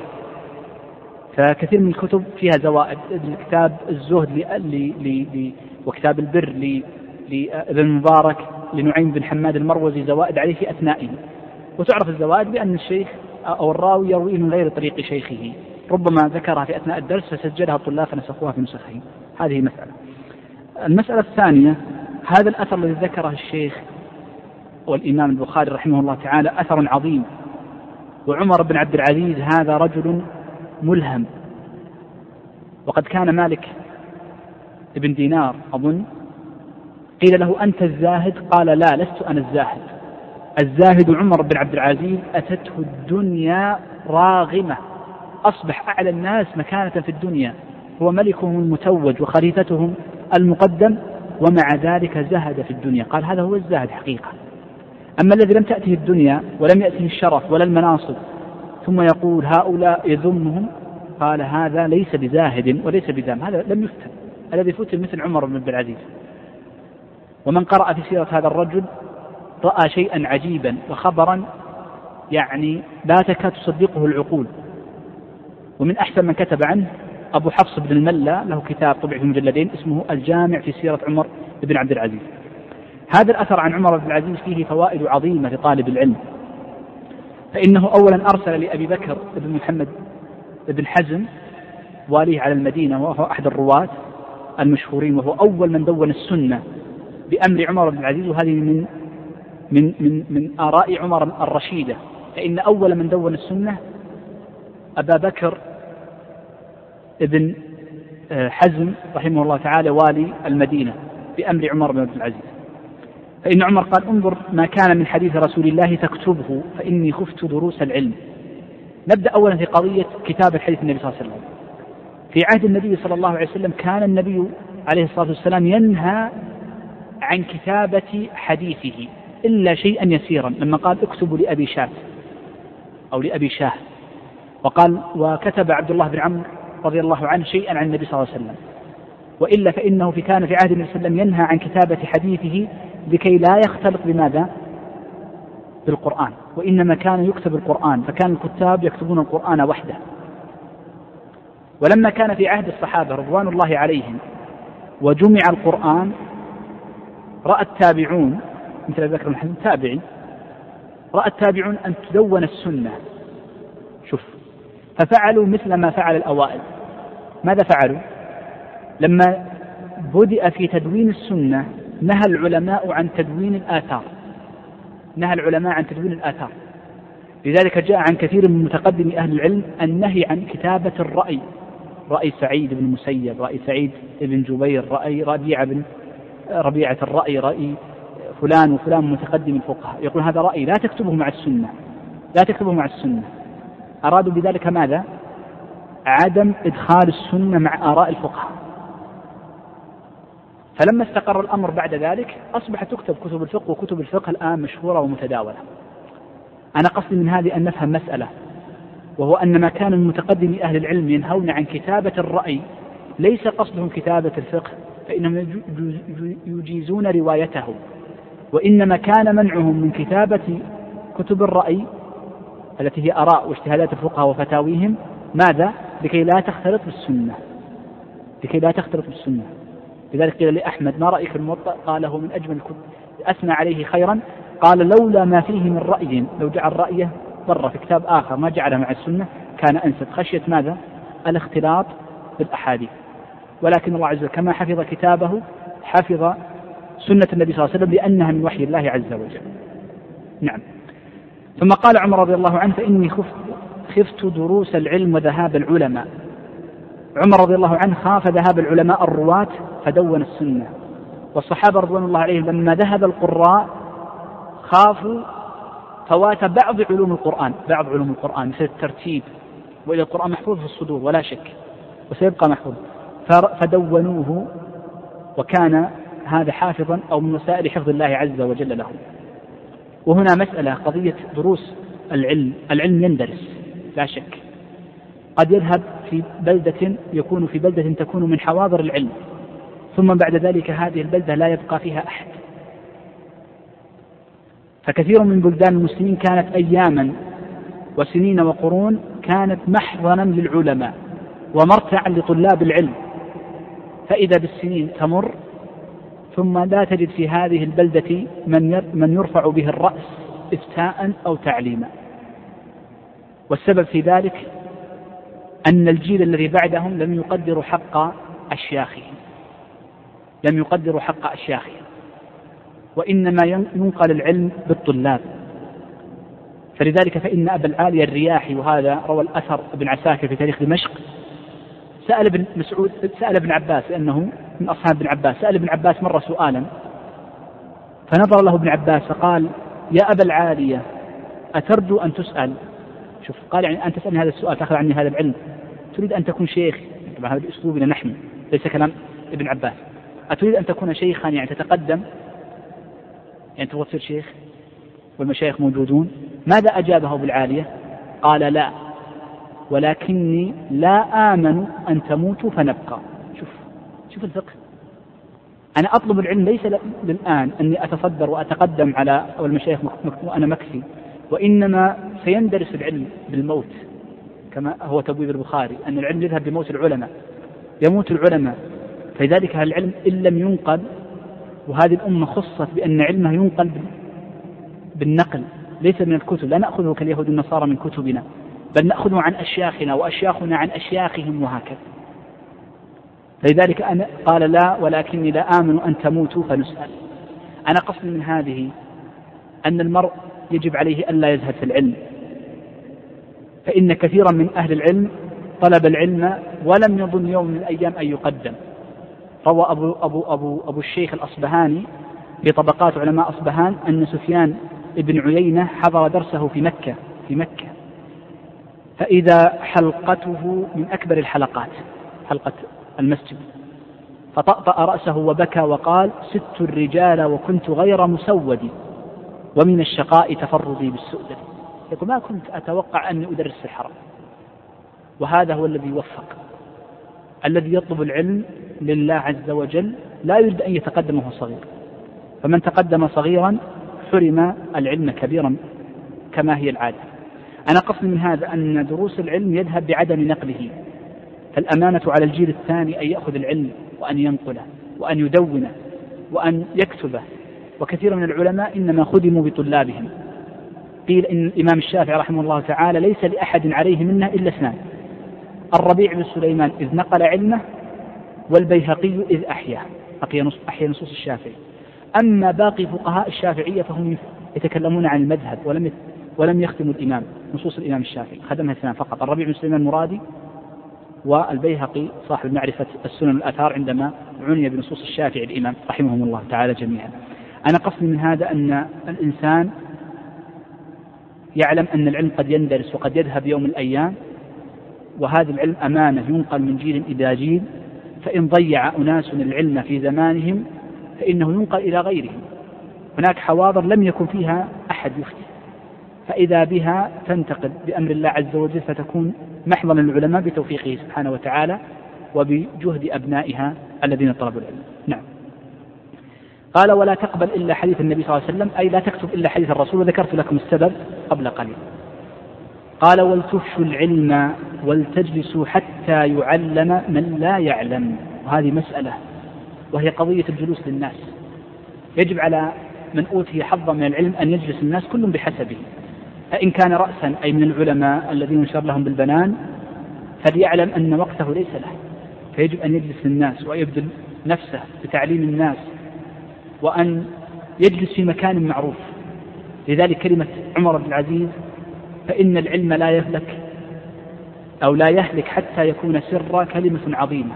Speaker 2: فكثير من الكتب فيها زوائد. كتاب الزهد ل... ل... ل... وكتاب البر لابن المبارك لنعيم بن حماد المروزي زوائد عليه في أثنائه. وتعرف الزوائد بأن الشيخ أو الراوي يرويه من غير طريق شيخه، ربما ذكرها في أثناء الدرس فسجلها الطلاب فنسخوها في نسخهم. هذه مسألة. المسألة الثانية، هذا الأثر الذي ذكره الشيخ والإمام البخاري رحمه الله تعالى أثر عظيم. وعمر بن عبد العزيز هذا رجل ملهم، وقد كان مالك ابن دينار أظن قيل له أنت الزاهد؟ قال لا، لست أنا الزاهد. الزاهد عمر بن عبد العزيز أتته الدنيا راغمة، أصبح أعلى الناس مكانة في الدنيا، هو ملكهم المتوج وخليفتهم المقدم، ومع ذلك زهد في الدنيا. قال هذا هو الزاهد حقيقة. أما الذي لم تأته الدنيا ولم يأته الشرف ولا المناصب ثم يقول هؤلاء يذمهم، قال هذا ليس بزاهد وليس بذم، هذا لم يفتن. الذي فتن مثل عمر بن عبد العزيز. ومن قرأ في سيرة هذا الرجل رأى شيئا عجيبا وخبرا يعني لا تكاد تصدقه العقول. ومن أحسن من كتب عنه أبو حفص بن الملا، له كتاب طبع في مجلدين اسمه الجامع في سيرة عمر بن عبد العزيز. هذا الأثر عن عمر بن العزيز فيه فوائد عظيمة لطالب العلم. فإنه أولا أرسل لأبي بكر بن محمد بن حزم واليه على المدينة، وهو أحد الرواة المشهورين، وهو أول من دون السنة بأمر عمر بن العزيز. وهذه من من من من آراء عمر الرشيدة، فإن أول من دون السنة أبا بكر ابن حزم رحمه الله تعالى والي المدينة بأمر عمر بن عبد العزيز. فإن عمر قال انظر ما كان من حديث رسول الله فاكتبه فإني خفت دروس العلم. نبدأ أولا في قضية كتابة حديث النبي صلى الله عليه وسلم. في عهد النبي صلى الله عليه وسلم كان النبي عليه الصلاة والسلام ينهى عن كتابة حديثه إلا شيئا يسيرا، لما قال اكتبوا لأبي شاه أو لأبي شاه، وقال وكتب عبد الله بن عمرو رضي الله عنه شيئا عن النبي صلى الله عليه وسلم. وإلا فإنه في كان في عهد النبي صلى الله عليه وسلم ينهى عن كتابة حديثه لكي لا يختلط بماذا؟ بالقرآن. وإنما كان يكتب القرآن، فكان الكتاب يكتبون القرآن وحده. ولما كان في عهد الصحابة رضوان الله عليهم وجمع القرآن، رأى التابعون مثل أبي بكر بن تابعي، رأى التابعون أن تدون السنة. شوف، ففعلوا مثل ما فعل الأوائل. ماذا فعلوا؟ لما بدأ في تدوين السنة نهى العلماء عن تدوين الآثار، نهى العلماء عن تدوين الآثار. لذلك جاء عن كثير من متقدم أهل العلم النهي عن كتابة الرأي، رأي سعيد بن المسيب، رأي سعيد بن جبير، رأي ربيعة بن ربيعة الرأي، رأي فلان وفلان متقدم الفقهاء، يقول هذا رأي لا تكتبه مع السنة، لا تكتبه مع السنة. أرادوا بذلك ماذا؟ عدم إدخال السنة مع آراء الفقهاء. فلما استقر الأمر بعد ذلك أصبحت تكتب كتب الفقه، وكتب الفقه الآن مشهورة ومتداولة. أنا قصدي من هذه أن نفهم مسألة، وهو أن ما كان من متقدم أهل العلم ينهون عن كتابة الرأي ليس قصدهم كتابة الفقه، فإنهم يجيزون روايته، وإنما كان منعهم من كتابة كتب الرأي التي هي آراء واجتهادات الفقهاء وفتاويهم ماذا؟ لكي لا تختلط بالسنة، لكي لا تختلط بالسنة. لذلك قيل لأحمد ما رأيك في الموطأ؟ قال هو من أجمل الكتب، أثنى عليه خيرا، قال لولا ما فيه من رأي، لو جعل رأيه برا في كتاب آخر ما جعله مع السنة كان أنسب، خشية ماذا؟ الاختلاط بالأحاديث. ولكن الله عز وجل كما حفظ كتابه حفظ سنة النبي صلى الله عليه وسلم لأنها من وحي الله عز وجل. نعم. ثم قال عمر رضي الله عنه فإني خفت, خفت دروس العلم وذهاب العلماء. عمر رضي الله عنه خاف ذهاب العلماء الرواة فدون السنة، والصحابة رضوان الله عليهم لما ذهب القراء خافوا فوات بعض علوم القرآن، بعض علوم القرآن مثل الترتيب، وإلى القرآن محفوظ في الصدور ولا شك وسيبقى محفوظ، فدونوه، وكان هذا حافظا أو من وسائل حفظ الله عز وجل له. وهنا مسألة قضية دروس العلم، العلم يندرس لا شك، قد يذهب في بلدة يكون في بلدة تكون من حواضر العلم، ثم بعد ذلك هذه البلدة لا يبقى فيها أحد. فكثير من بلدان المسلمين كانت أياما وسنين وقرون كانت محضنا للعلماء ومرتعا لطلاب العلم، فإذا بالسنين تمر ثم لا تجد في هذه البلدة من يرفع به الرأس إفتاء أو تعليما. والسبب في ذلك أن الجيل الذي بعدهم لم يقدروا حق أشياخهم، لم يقدروا حق أشياخهم، وإنما ينقل العلم بالطلاب. فلذلك فإن أبا العالية الرياحي، وهذا روى الأثر ابن عساكر في تاريخ دمشق، سأل ابن مسعود سأل ابن عباس لأنه من أصحاب ابن عباس، سأل ابن عباس مرة سؤالا فنظر له ابن عباس فقال يا أبا العالية أترجو أن تسأل؟ شوف، قال يعني أن تسألني هذا السؤال تأخذ عني هذا العلم، تريد أن تكون شيخ؟ طبعا هذا بأسلوبنا نحن ليس كلام ابن عباس. أتريد أن تكون شيخا يعني تتقدم، يعني تبغى تصير شيخ والمشايخ موجودون؟ ماذا أجابه ابو العالية؟ قال لا، ولكني لا آمن أن تموتوا فنبقى. شوف شوف الفقه، أنا أطلب العلم ليس للآن أني أتصدر وأتقدم على والمشايخ وأنا مكفي، وإنما سيندرس العلم بالموت، كما هو تبويب البخاري أن العلم يذهب بموت العلماء، يموت العلماء. فلذلك العلم إن لم ينقل، وهذه الأمة خصت بأن علمها ينقل بالنقل ليس من الكتب، لا نأخذه كاليهود النصارى من كتبنا، بل نأخذه عن أشياخنا وأشياخنا عن أشياخهم وهكذا. لذلك أنا قال لا، ولكني لا آمن أن تموتوا فنسأل. أنا قصدي من هذه أن المرء يجب عليه ألا يزهد في العلم، فإن كثيرا من أهل العلم طلب العلم ولم يظن يوم من الأيام أن يقدم. روى أبو, أبو, أبو, أبو الشيخ الأصبهاني في طبقات علماء أصبهان أن سفيان ابن عيينة حضر درسه في مكة في مكة فإذا حلقته من أكبر الحلقات، حلقة المسجد، فطأطأ رأسه وبكى وقال ست الرجال وكنت غير مسود، ومن الشقاء تفرضي بالسؤدد. يقول ما كنت أتوقع أني أدرس في الحرم. وهذا هو الذي يوفق، الذي يطلب العلم لله عز وجل لا يريد أن يتقدم وهو صغير، فمن تقدم صغيرا حرم العلم كبيرا كما هي العادة. أنا قصدي من هذا أن دروس العلم يذهب بعدم نقله، فالأمانة على الجيل الثاني أن يأخذ العلم وأن ينقله وأن يدونه وأن يكتبه. وكثير من العلماء إنما خدموا بطلابهم. قيل إن الإمام الشافعي رحمه الله تعالى ليس لأحد عليه منه إلا اثنان: الربيع بن سليمان إذ نقل علمه، والبيهقي إذ أحيا أحيا نصوص الشافعي. أما باقي فقهاء الشافعية فهم يتكلمون عن المذهب ولم ولم يختموا الإمام نصوص الإمام الشافعي، خدمها اثنان فقط: الربيع بن سليمان المرادي والبيهقي صاحب معرفة السنن والآثار عندما عني بنصوص الشافعي الإمام رحمهم الله تعالى جميعا. أنا قصدي من هذا أن الإنسان يعلم أن العلم قد يندرس وقد يذهب يوم من الأيام، وهذا العلم أمانة ينقل من جيل إلى جيل، فإن ضيع أناس العلم في زمانهم فإنه ينقل إلى غيرهم. هناك حواضر لم يكن فيها أحد يفتي، فإذا بها تنتقل بأمر الله عز وجل فتكون محضن العلماء بتوفيقه سبحانه وتعالى وبجهد أبنائها الذين طلبوا العلم. نعم. قال ولا تقبل إلا حديث النبي صلى الله عليه وسلم، أي لا تكتب إلا حديث الرسول، وذكرت لكم السبب قبل قليل. قال ولتفشوا العلم ولتجلسوا حتى يعلم من لا يعلم، وهذه مسألة وهي قضية الجلوس للناس. يجب على من أوتي حظا من العلم أن يجلس الناس كل بحسبه، فإن كان رأسا أي من العلماء الذين ينشر لهم بالبنان فليعلم أن وقته ليس له، فيجب أن يجلس للناس ويبذل نفسه بتعليم الناس وأن يجلس في مكان معروف. لذلك كلمة عمر بن العزيز فإن العلم لا يهلك أو لا يهلك حتى يكون سرا كلمة عظيمة.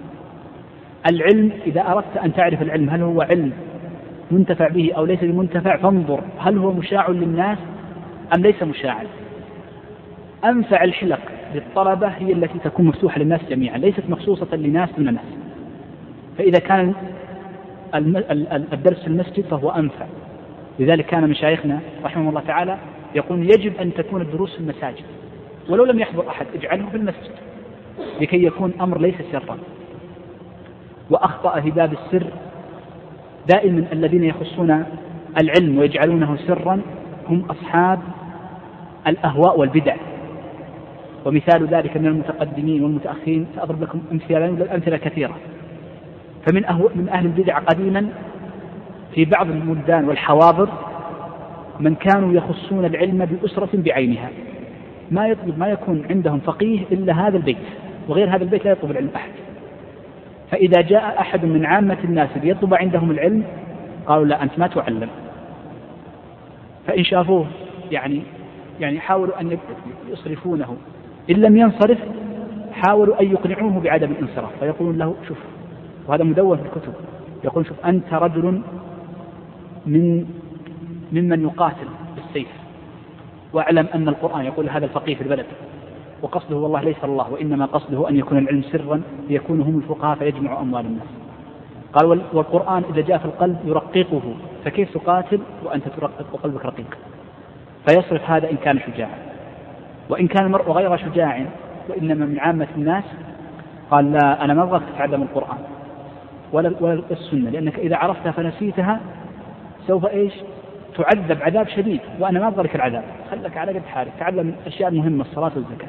Speaker 2: العلم إذا أردت أن تعرف العلم هل هو علم منتفع به أو ليس بمنتفع فانظر هل هو مشاع للناس أم ليس مشاعا. أنفع الحلق للطلبة هي التي تكون مفتوحة للناس جميعا، ليست مخصوصة لناس دون ناس. فإذا كان الدرس في المسجد فهو أنفع. لذلك كان مشايخنا رحمه الله تعالى يقول يجب أن تكون الدروس في المساجد، ولو لم يحضر أحد اجعله في المسجد لكي يكون أمر ليس سرا. وأخطأ في باب السر دائما الذين يخصون العلم ويجعلونه سرا هم أصحاب الأهواء والبدع، ومثال ذلك من المتقدمين والمتأخرين سأضرب لكم أمثلة كثيرة. فمن أهو من أهل البدع قديما في بعض البلدان والحواضر من كانوا يخصون العلم بأسرة بعينها، ما يطلب ما يكون عندهم فقيه إلا هذا البيت، وغير هذا البيت لا يطلب العلم أحد. فإذا جاء أحد من عامة الناس ليطلب عندهم العلم قالوا لا أنت ما تعلم. فإن شافوه يعني يعني حاولوا أن يصرفونه، إن لم ينصرف حاولوا أن يقنعوه بعدم الانصراف، فيقولون له شوف، وهذا مدون في الكتب، يقول شوف أنت رجل من ممن يقاتل بالسيف، واعلم أن القرآن يقول هذا الفقيه في البلد وقصده والله ليس الله، وإنما قصده أن يكون العلم سرا ليكونوا هم الفقهاء فيجمعوا أموال الناس. قال والقرآن إذا جاء في القلب يرققه، فكيف تقاتل وأنت ترقق وقلبك رقيق؟ فيصرف هذا إن كان شجاعا. وإن كان المرء غير شجاع وإنما من عامة الناس قال لا أنا ما أبغاك تتعلم القرآن ولا ولا السنة، لأنك إذا عرفتها فنسيتها سوف إيش تعذب عذاب شديد، وأنا ما أبغى لك العذاب، خلك على قد حالك، تعلم الأشياء المهمة الصلاة والزكاة.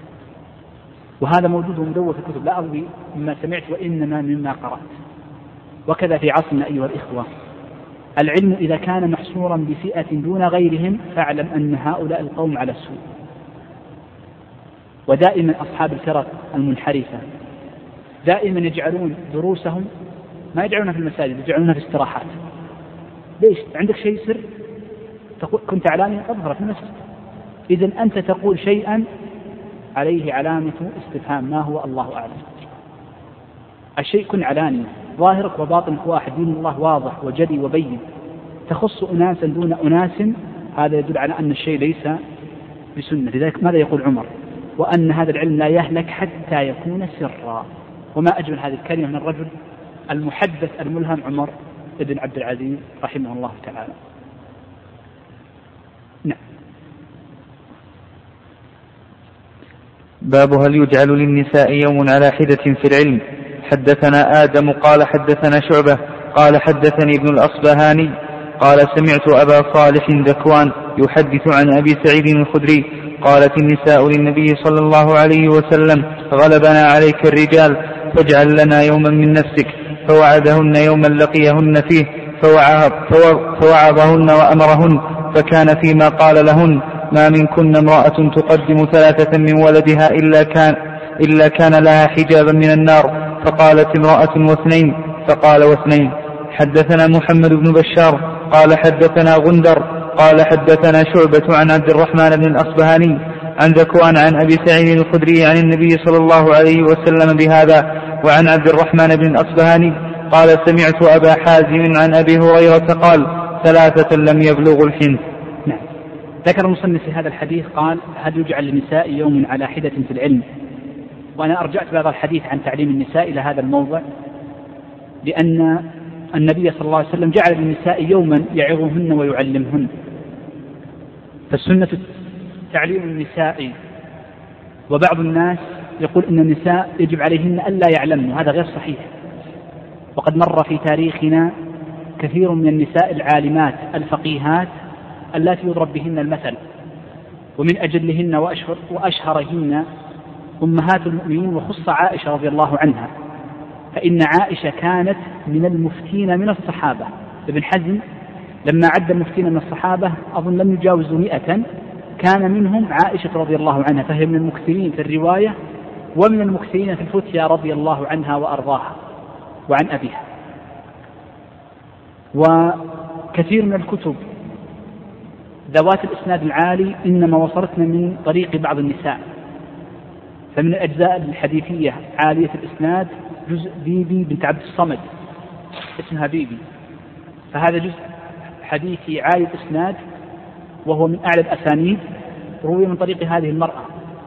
Speaker 2: وهذا موجود ومدون في الكتب، لا أروي مما سمعت وإنما مما قرأت. وكذا في عصرنا أيها الإخوة، العلم إذا كان محصورا بفئة دون غيرهم فاعلم أن هؤلاء القوم على السوء. ودائما أصحاب الفرق المنحرفة دائما يجعلون دروسهم ما يجعلونها في المساجد، يجعلونها في استراحات. ليش؟ عندك شيء سر كنت علانيا أظهر في المسجد. إذن أنت تقول شيئا عليه علامة استفهام ما هو الله أعلم. الشيء كن علانيا، ظاهرك وباطنك واحد، دين الله واضح وجلي وبين. تخص أناسا دون أناس هذا يدل على أن الشيء ليس بسنة. لذلك ماذا يقول عمر؟ وأن هذا العلم لا يهلك حتى يكون سرا. وما أجمل هذه الكلمة من الرجل المحدث الملهم عمر ابن عبد العزيز رحمه الله تعالى. نعم.
Speaker 1: باب هل يجعل للنساء يوم على حدة في العلم. حدثنا آدم قال حدثنا شعبة قال حدثني ابن الأصبهاني قال سمعت أبا صالح ذكوان يحدث عن أبي سعيد الخدري قالت النساء للنبي صلى الله عليه وسلم غلبنا عليك الرجال فاجعل لنا يوما من نفسك، فوعدهن يوما لقيهن فيه فوعظهن وأمرهن، فكان فيما قال لهن ما منكن امرأة تقدم ثلاثة من ولدها إلا كان, إلا كان لها حجابا من النار، فقالت امرأة واثنين، فقال واثنين. حدثنا محمد بن بشار قال حدثنا غندر قال حدثنا شعبة عن عبد الرحمن بن الأصبهاني عن ذكوان عن أبي سعيد الخدري عن النبي صلى الله عليه وسلم بهذا. وعن عبد الرحمن بن الأصبهاني قال سمعت أبا حازم عن أبي هريرة قال ثلاثة لم يبلغوا الحنث.
Speaker 2: نعم. ذكر المصنف في هذا الحديث قال هل يجعل للنساء يوم على حدة في العلم. وأنا أرجعت بعض الحديث عن تعليم النساء إلى هذا الموضع، لأن النبي صلى الله عليه وسلم جعل للنساء يوما يعظهن ويعلمهن، فالسنة تعليم النساء، وبعض الناس يقول إن النساء يجب عليهن ألا يعلمن، وهذا غير صحيح. وقد مر في تاريخنا كثير من النساء العالمات الفقيهات اللاتي يضرب بهن المثل، ومن أجلهن وأشهر وأشهرهن أمهات المؤمنين، وخص عائشة رضي الله عنها، فإن عائشة كانت من المفتين من الصحابة. ابن حزم لما عد المفتين من الصحابة أظن لم يجاوزوا مئة، كان منهم عائشة رضي الله عنها، فهي من المكثرين في الرواية ومن المكثرين في الفتيا رضي الله عنها وأرضاها وعن أبيها. وكثير من الكتب ذوات الإسناد العالي إنما وصلتنا من طريق بعض النساء، فمن الأجزاء الحديثية عالية الإسناد جزء بيبي بنت عبد الصمد اسمها بيبي، فهذا جزء حديثي عالي الإسناد وهو من أعلى الأسانيد، روي من طريق هذه المرأة.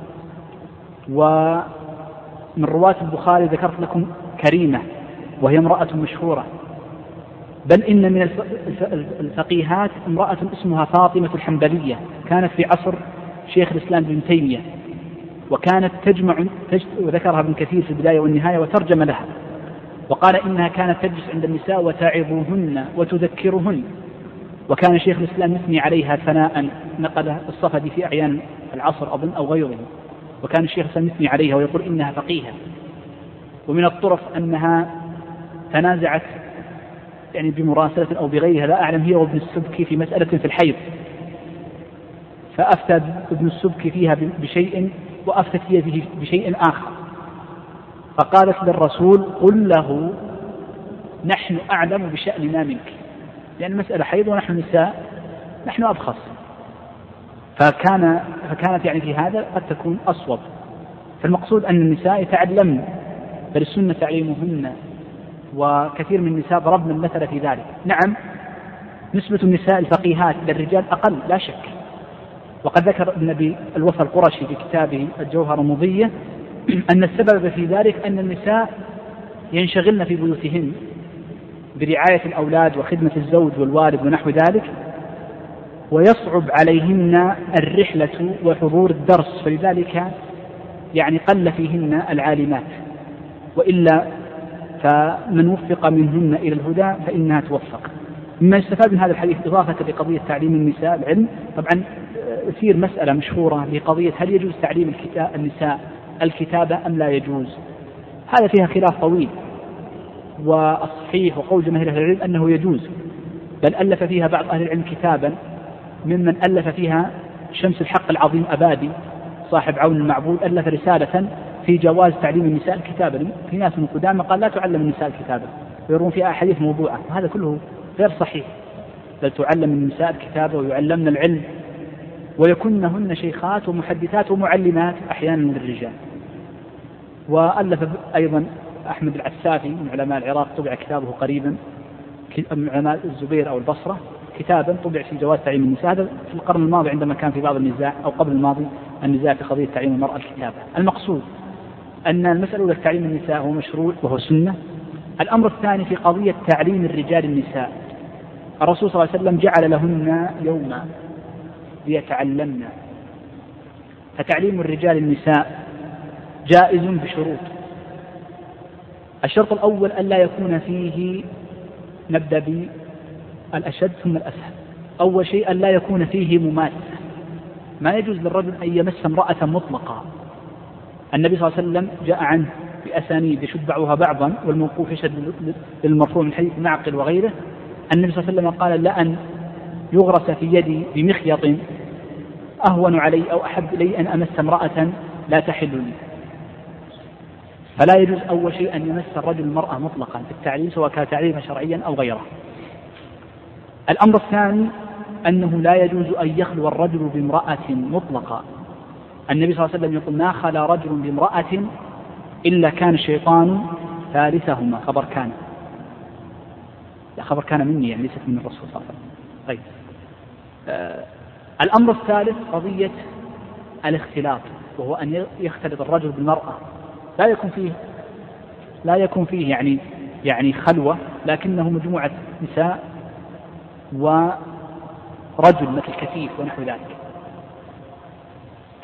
Speaker 2: ومن رواة البخاري ذكرت لكم كريمة، وهي امرأة مشهورة، بل إن من الفقيهات امرأة اسمها فاطمة الحنبلية، كانت في عصر شيخ الإسلام ابن تيمية، وكانت تجمع، وذكرها ابن كثير في البداية والنهاية وترجم لها، وقال إنها كانت تجلس عند النساء وتعظهن وتذكرهن، وكان شيخ الإسلام يثني عليها ثناء، نقل الصفدي في أعيان العصر أظن أو غيره، وكان الشيخ الإسلام يثني عليها ويقول إنها فقيهة. ومن الطرف أنها تنازعت يعني بمراسلة أو بغيرها لا أعلم، هي وابن السبكي في مسألة في الحيض، فأفتى ابن السبكي فيها بشيء وأفتت هي بشيء آخر، فقالت للرسول قل له نحن أعلم بشأننا منك، لأن المسألة حيض ونحن نساء نحن أبخص. فكان فكانت يعني في هذا قد تكون أصوب. فالمقصود أن النساء يتعلمن، بل السنة تعليمهن، وكثير من النساء ضربنا المثل في ذلك. نعم نسبة النساء الفقيهات إلى الرجال أقل لا شك، وقد ذكر ابن أبي الوفا القرشي في كتابه الجوهرة المضية أن السبب في ذلك أن النساء ينشغلن في بيوتهن برعاية الأولاد وخدمة الزوج والوالد ونحو ذلك، ويصعب عليهن الرحلة وحضور الدرس، فلذلك يعني قل فيهن العالمات، وإلا فمن وفق منهن إلى الهدى فإنها توفق. مما يستفاد من هذا الحديث إضافة لقضية تعليم النساء العلم، طبعا تصير مسألة مشهورة لقضية هل يجوز تعليم النساء الكتابة أم لا يجوز، هذا فيها خلاف طويل، والصحيح وقول جماهير أهل العلم أنه يجوز، بل ألف فيها بعض أهل العلم كتابا، ممن ألف فيها شمس الحق العظيم أبادي صاحب عون المعبود، ألف رسالة في جواز تعليم النساء الكتابة. في ناس من قدامى قال لا تعلم النساء الكتابة، ويرون فيها أحاديث موضوعة، وهذا كله غير صحيح، بل تعلم النساء الكتابة ويعلمن العلم، ويكنهن شيخات ومحدثات ومعلمات أحيانا للرجال. وألف أيضا أحمد العسافي من علماء العراق، طبع كتابه قريبا، من علماء الزبير أو البصرة، كتابا طبع في جواز تعليم النساء، هذا في القرن الماضي عندما كان في بعض النزاع أو قبل الماضي النزاع في قضية تعليم المرأة الكتابة. المقصود أن المسألة الأولى تعليم النساء هو مشروع وهو سنة. الأمر الثاني في قضية تعليم الرجال النساء، الرسول صلى الله عليه وسلم جعل لهن يوما ليتعلمن، فتعليم الرجال النساء جائز بشروط. الشرط الأول ألا يكون فيه، نبدأ بالأشد ثم الأسهل. أول شيء ألا يكون فيه مماسة، ما يجوز للرجل أن يمس امرأة مطلقة. النبي صلى الله عليه وسلم جاء عنه بأسانيد يشد بعضها بعضا، والموقوف يشد للمرفوع من حديث معقل وغيره. النبي صلى الله عليه وسلم قال لأن يغرس في يدي بمخيط أهون علي أو أحب إلي أن أمس امرأة لا تحل لي. فلا يجوز أول شيء أن يمس الرجل المرأة مطلقا في التعليم، سواء كان تعليما شرعيا أو غيره. الأمر الثاني أنه لا يجوز أن يخلو الرجل بامرأة مطلقا. النبي صلى الله عليه وسلم يقول ما خلا رجل بامرأة إلا كان الشيطان ثالثهما. خبر كان، لا خبر كان مني يعني ليست من الرسول صلى الله عليه وسلم. طيب. آه الأمر الثالث قضية الاختلاط، وهو أن يختلط الرجل بالمرأة، لا يكون فيه لا يكون فيه يعني يعني خلوة، لكنه مجموعة نساء ورجل مثل كثيف ونحو ذلك.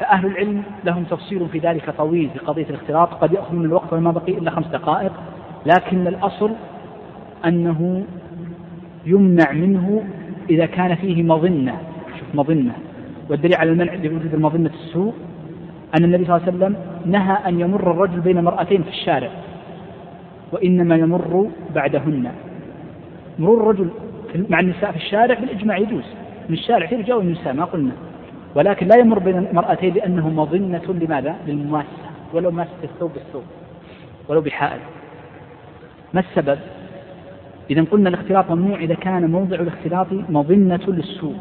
Speaker 2: فأهل العلم لهم تفصيل في ذلك طويل في قضية الاختلاط، قد يأخذ من الوقت وما بقي إلا خمس دقائق، لكن الأصل أنه يمنع منه إذا كان فيه مظنة. شوف مظنة، والدليل على المنع لوجود المظنة السوء أن النبي صلى الله عليه وسلم نهى أن يمر الرجل بين مرأتين في الشارع، وإنما يمر بعدهن. مرور الرجل مع النساء في الشارع بالإجماع يجوز، من الشارع في رجال والنساء ما قلنا، ولكن لا يمر بين مرأتين لأنه مظنة لماذا؟ للمماسة، ولو ماسة الثوب بالثوب ولو بحائل. ما السبب؟ إذا قلنا الاختلاط ممنوع إذا كان موضع الاختلاط مظنة للسوء،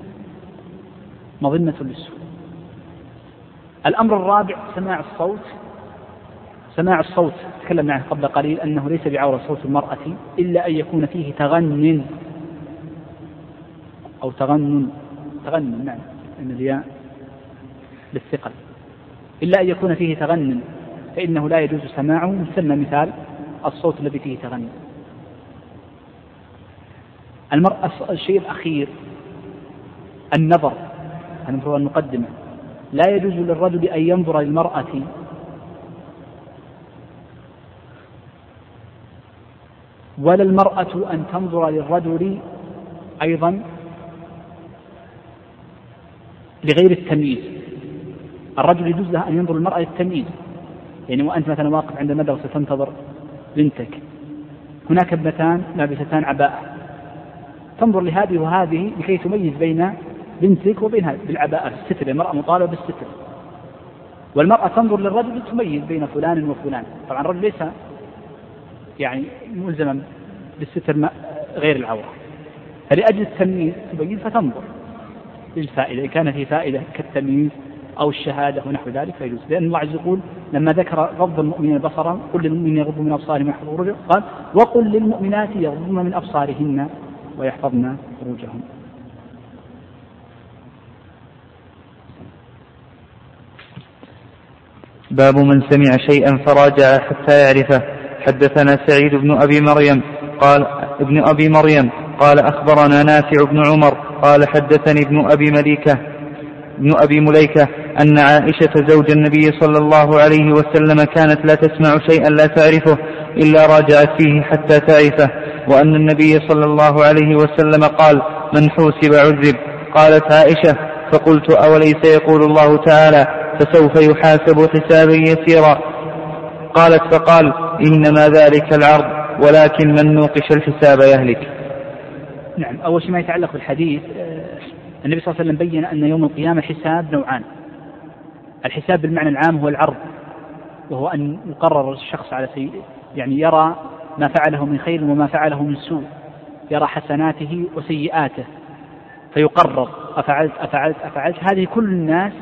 Speaker 2: مظنة للسوء. الأمر الرابع سماع الصوت. سماع الصوت تكلمنا عنه قبل قليل أنه ليس بعورة صوت المرأة إلا أن يكون فيه تغن أو تغنن، تغنن نعم إن الياء بالثقل، إلا أن يكون فيه تغنن فإنه لا يجوز سماعه، مثلنا مثال الصوت الذي فيه تغنن. المرأة الشيء الأخير النظر، هذا هو المقدمة. لا يجوز للرجل أن ينظر للمرأة ولا المرأة أن تنظر للرجل أيضا لغير التمييز. الرجل يجوز له أن ينظر للمرأة للتمييز، يعني وأنت مثلا واقف عند المدرسة تنتظر بنتك، هناك ابنتان لابستان عباءة، تنظر لهذه وهذه لكي تميز بين بنتك وبينها بالعباءة الستر، المرأة مطالبة بالستر، والمرأة تنظر للرجل تميز بين فلان وفلان. طبعا الرجل ليس يعني ملزما بالستر غير العورة، فلأجل التمييز تبين فتنظر للفائدة، إن كان في فائدة كالتمييز أو الشهادة ونحو ذلك فيجوز، لأن الله عز وجل لما ذكر غض المؤمنين بصرا قل للمؤمنين يغضوا من أبصارهم ويحفظوا فروجهم قال وقل للمؤمنات يغضضن من أبصارهن ويحفظن فروجهم.
Speaker 1: باب من سمع شيئا فراجع حتى يعرفه. حدثنا سعيد بن أبي مريم قال ابن أبي مريم قال أخبرنا نافع بن عمر قال حدثني ابن أبي مليكة ابن أبي مليكة أن عائشة زوج النبي صلى الله عليه وسلم كانت لا تسمع شيئا لا تعرفه إلا راجعت فيه حتى تعرفه، وأن النبي صلى الله عليه وسلم قال من حوسب عذب. قالت عائشة فقلت أوليس يقول الله تعالى فسوف يحاسب حسابا يسيرا؟ قالت فقال إنما ذلك العرض ولكن من نوقش الحساب يهلك.
Speaker 2: نعم، أول شيء ما يتعلق بالحديث، النبي صلى الله عليه وسلم بين أن يوم القيامة حساب نوعان. الحساب بالمعنى العام هو العرض، وهو أن يقرر الشخص على سيء، يعني يرى ما فعله من خير وما فعله من سوء، يرى حسناته وسيئاته فيقرر أفعلت أفعلت أفعلت. هذه كل الناس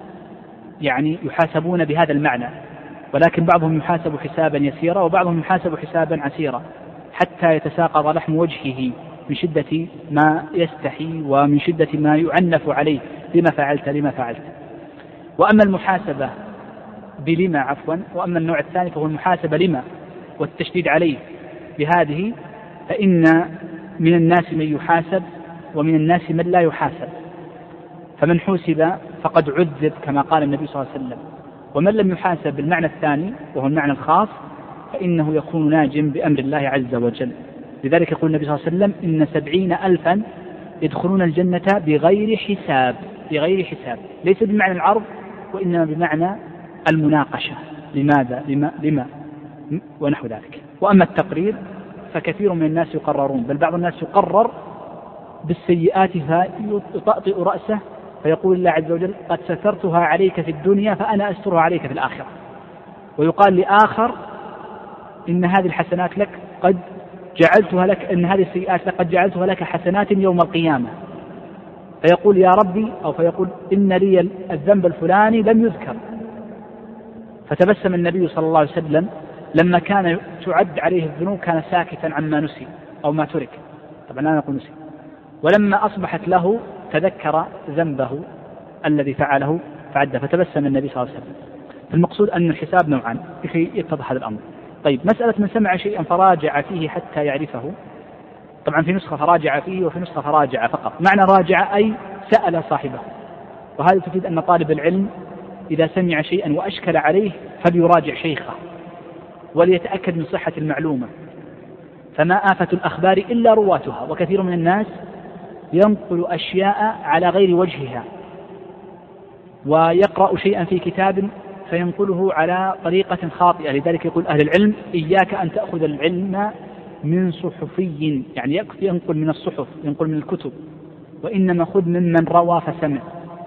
Speaker 2: يعني يحاسبون بهذا المعنى، ولكن بعضهم يحاسب حسابا يسيرا وبعضهم يحاسب حسابا عسيرا حتى يتساقط لحم وجهه من شدة ما يستحي ومن شدة ما يعنف عليه لما فعلت لما فعلت. وأما المحاسبة بلما عفوا وأما النوع الثاني فهو المحاسبة لما والتشديد عليه بهذه، فإن من الناس من يحاسب ومن الناس من لا يحاسب، فمن حوسب فقد عذب كما قال النبي صلى الله عليه وسلم، ومن لم يحاسب بالمعنى الثاني وهو المعنى الخاص فإنه يكون ناجم بأمر الله عز وجل. لذلك يقول النبي صلى الله عليه وسلم إن سبعين ألفا يدخلون الجنة بغير حساب، بغير حساب، ليس بمعنى العرض وإنما بمعنى المناقشة، لماذا لما لما ونحو ذلك. وأما التقرير فكثير من الناس يقررون، بل بعض الناس يقرر بالسيئات فيطأطئ رأسه فيقول الله عز وجل قد سترتها عليك في الدنيا فأنا أسترها عليك في الآخرة، ويقال لآخر إن هذه الحسنات لك قد جعلتها لك، إن هذه السيئات لقد جعلتها لك حسنات يوم القيامة، فيقول يا ربي أو فيقول إن لي الذنب الفلاني لم يذكر، فتبسم النبي صلى الله عليه وسلم لما كان تعد عليه الذنوب كان ساكتا عما نسي أو ما ترك، طبعا لا نقول نسي، ولما أصبحت له تذكر ذنبه الذي فعله فعد، فتبسم النبي صلى الله عليه وسلم. المقصود أن الحساب نوعان لكي يتضح هذا الأمر. طيب، مسألة من سمع شيئا فراجع فيه حتى يعرفه، طبعا في نسخة فراجع فيه وفي نسخة فراجع فقط. معنى راجع أي سأل صاحبه، وهذا تفيد أن طالب العلم إذا سمع شيئا وأشكل عليه فليراجع شيخه وليتأكد من صحة المعلومة، فما آفة الأخبار إلا رواتها. وكثير من الناس ينقل أشياء على غير وجهها، ويقرأ شيئا في كتاب فينقله على طريقة خاطئة. لذلك يقول أهل العلم: إياك أن تأخذ العلم من صحفي، يعني ينقل من الصحف، ينقل من الكتب، وإنما خذ ممن روى فسمع.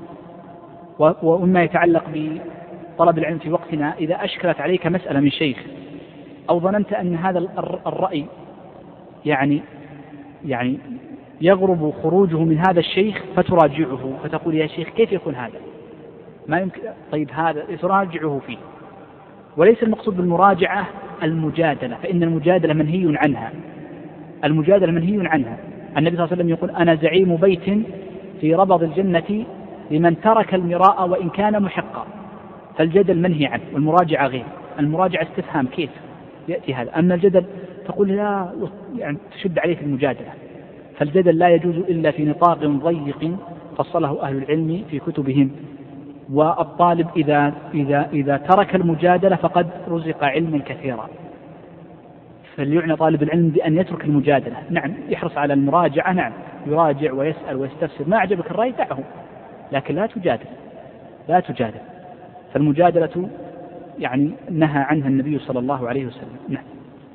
Speaker 2: ومما يتعلق بطلب العلم في وقتنا، إذا أشكلت عليك مسألة من شيخ أو ظننت أن هذا الرأي يعني يعني يغرب خروجه من هذا الشيخ فتراجعه، فتقول: يا شيخ كيف يكون هذا؟ ما يمكن. طيب هذا تراجعه فيه. وليس المقصود بالمراجعة المجادلة، فإن المجادلة منهي عنها. المجادلة منهي عنها. النبي صلى الله عليه وسلم يقول: أنا زعيم بيت في ربض الجنة لمن ترك المراء وإن كان محقا. فالجدل منهي عنه، والمراجعة غير. المراجعة استفهام كيف يأتي هذا، أما الجدل تقول لا، يعني تشد عليه المجادلة. فالجدل لا يجوز إلا في نطاق ضيق فصله أهل العلم في كتبهم. والطالب إذا, إذا, إذا ترك المجادلة فقد رزق علما كثيرا. فليعنى طالب العلم بأن يترك المجادلة. نعم يحرص على المراجعة، نعم يراجع ويسأل ويستفسر، ما أعجبك الرأي دعه، لكن لا تجادل، لا تجادل. فالمجادلة يعني نهى عنها النبي صلى الله عليه وسلم. نعم.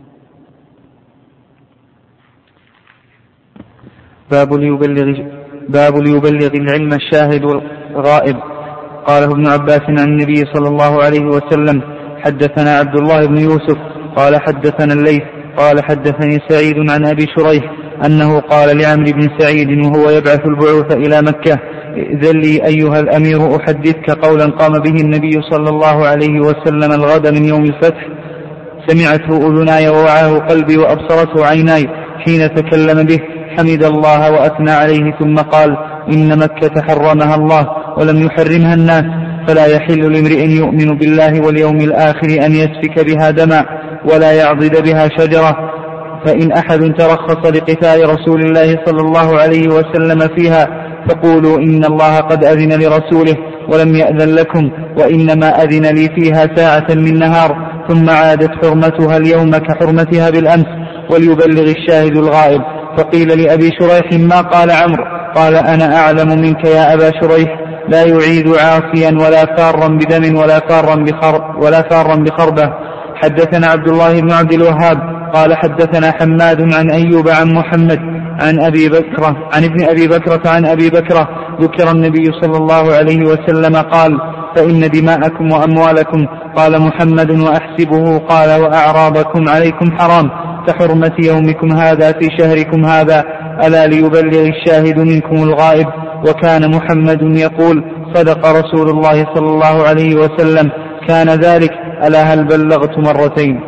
Speaker 1: باب ليبلغ, باب ليبلغ العلم الشاهد والغائب. قاله ابن عباس عن النبي صلى الله عليه وسلم: حدثنا عبد الله بن يوسف قال حدثنا الليث قال حدثني سعيد عن أبي شريح أنه قال لعمرو بن سعيد وهو يبعث البعوث إلى مكة: إذن لي أيها الأمير أحدثك قولا قام به النبي صلى الله عليه وسلم الغد من يوم الفتح، سمعته أذناي ووعاه قلبي وأبصرته عيناي حين تكلم به، حمد الله وأثنى عليه، ثم قال: إن مكة حرمها الله ولم يحرمها الناس، فلا يحل لامرئ يؤمن بالله واليوم الآخر أن يسفك بها دما ولا يعضد بها شجرة. فإن أحد ترخص لقتال رسول الله صلى الله عليه وسلم فيها فقولوا إن الله قد أذن لرسوله ولم يأذن لكم، وإنما أذن لي فيها ساعة من نهار، ثم عادت حرمتها اليوم كحرمتها بالأمس، وليبلغ الشاهد الغائب. فقيل لأبي شريح: ما قال عمرو؟ قال: أنا أعلم منك يا أبا شريح، لا يعيد عاصيا ولا فارا بدم ولا فارا بخرب ولا فارا بخربة. حدثنا عبد الله بن عبد الوهاب قال حدثنا حماد عن أيوب عن محمد عن أبي بكرة عن ابن أبي بكرة عن أبي بكرة ذكر النبي صلى الله عليه وسلم قال: فإن دماءكم وأموالكم، قال محمد وأحسبه قال: وأعراضكم عليكم حرام كحرمة يومكم هذا في شهركم هذا، ألا ليبلغ الشاهد منكم الغائب. وكان محمد يقول: صدق رسول الله صلى الله عليه وسلم، كان ذلك، ألا هل بلغت مرتين.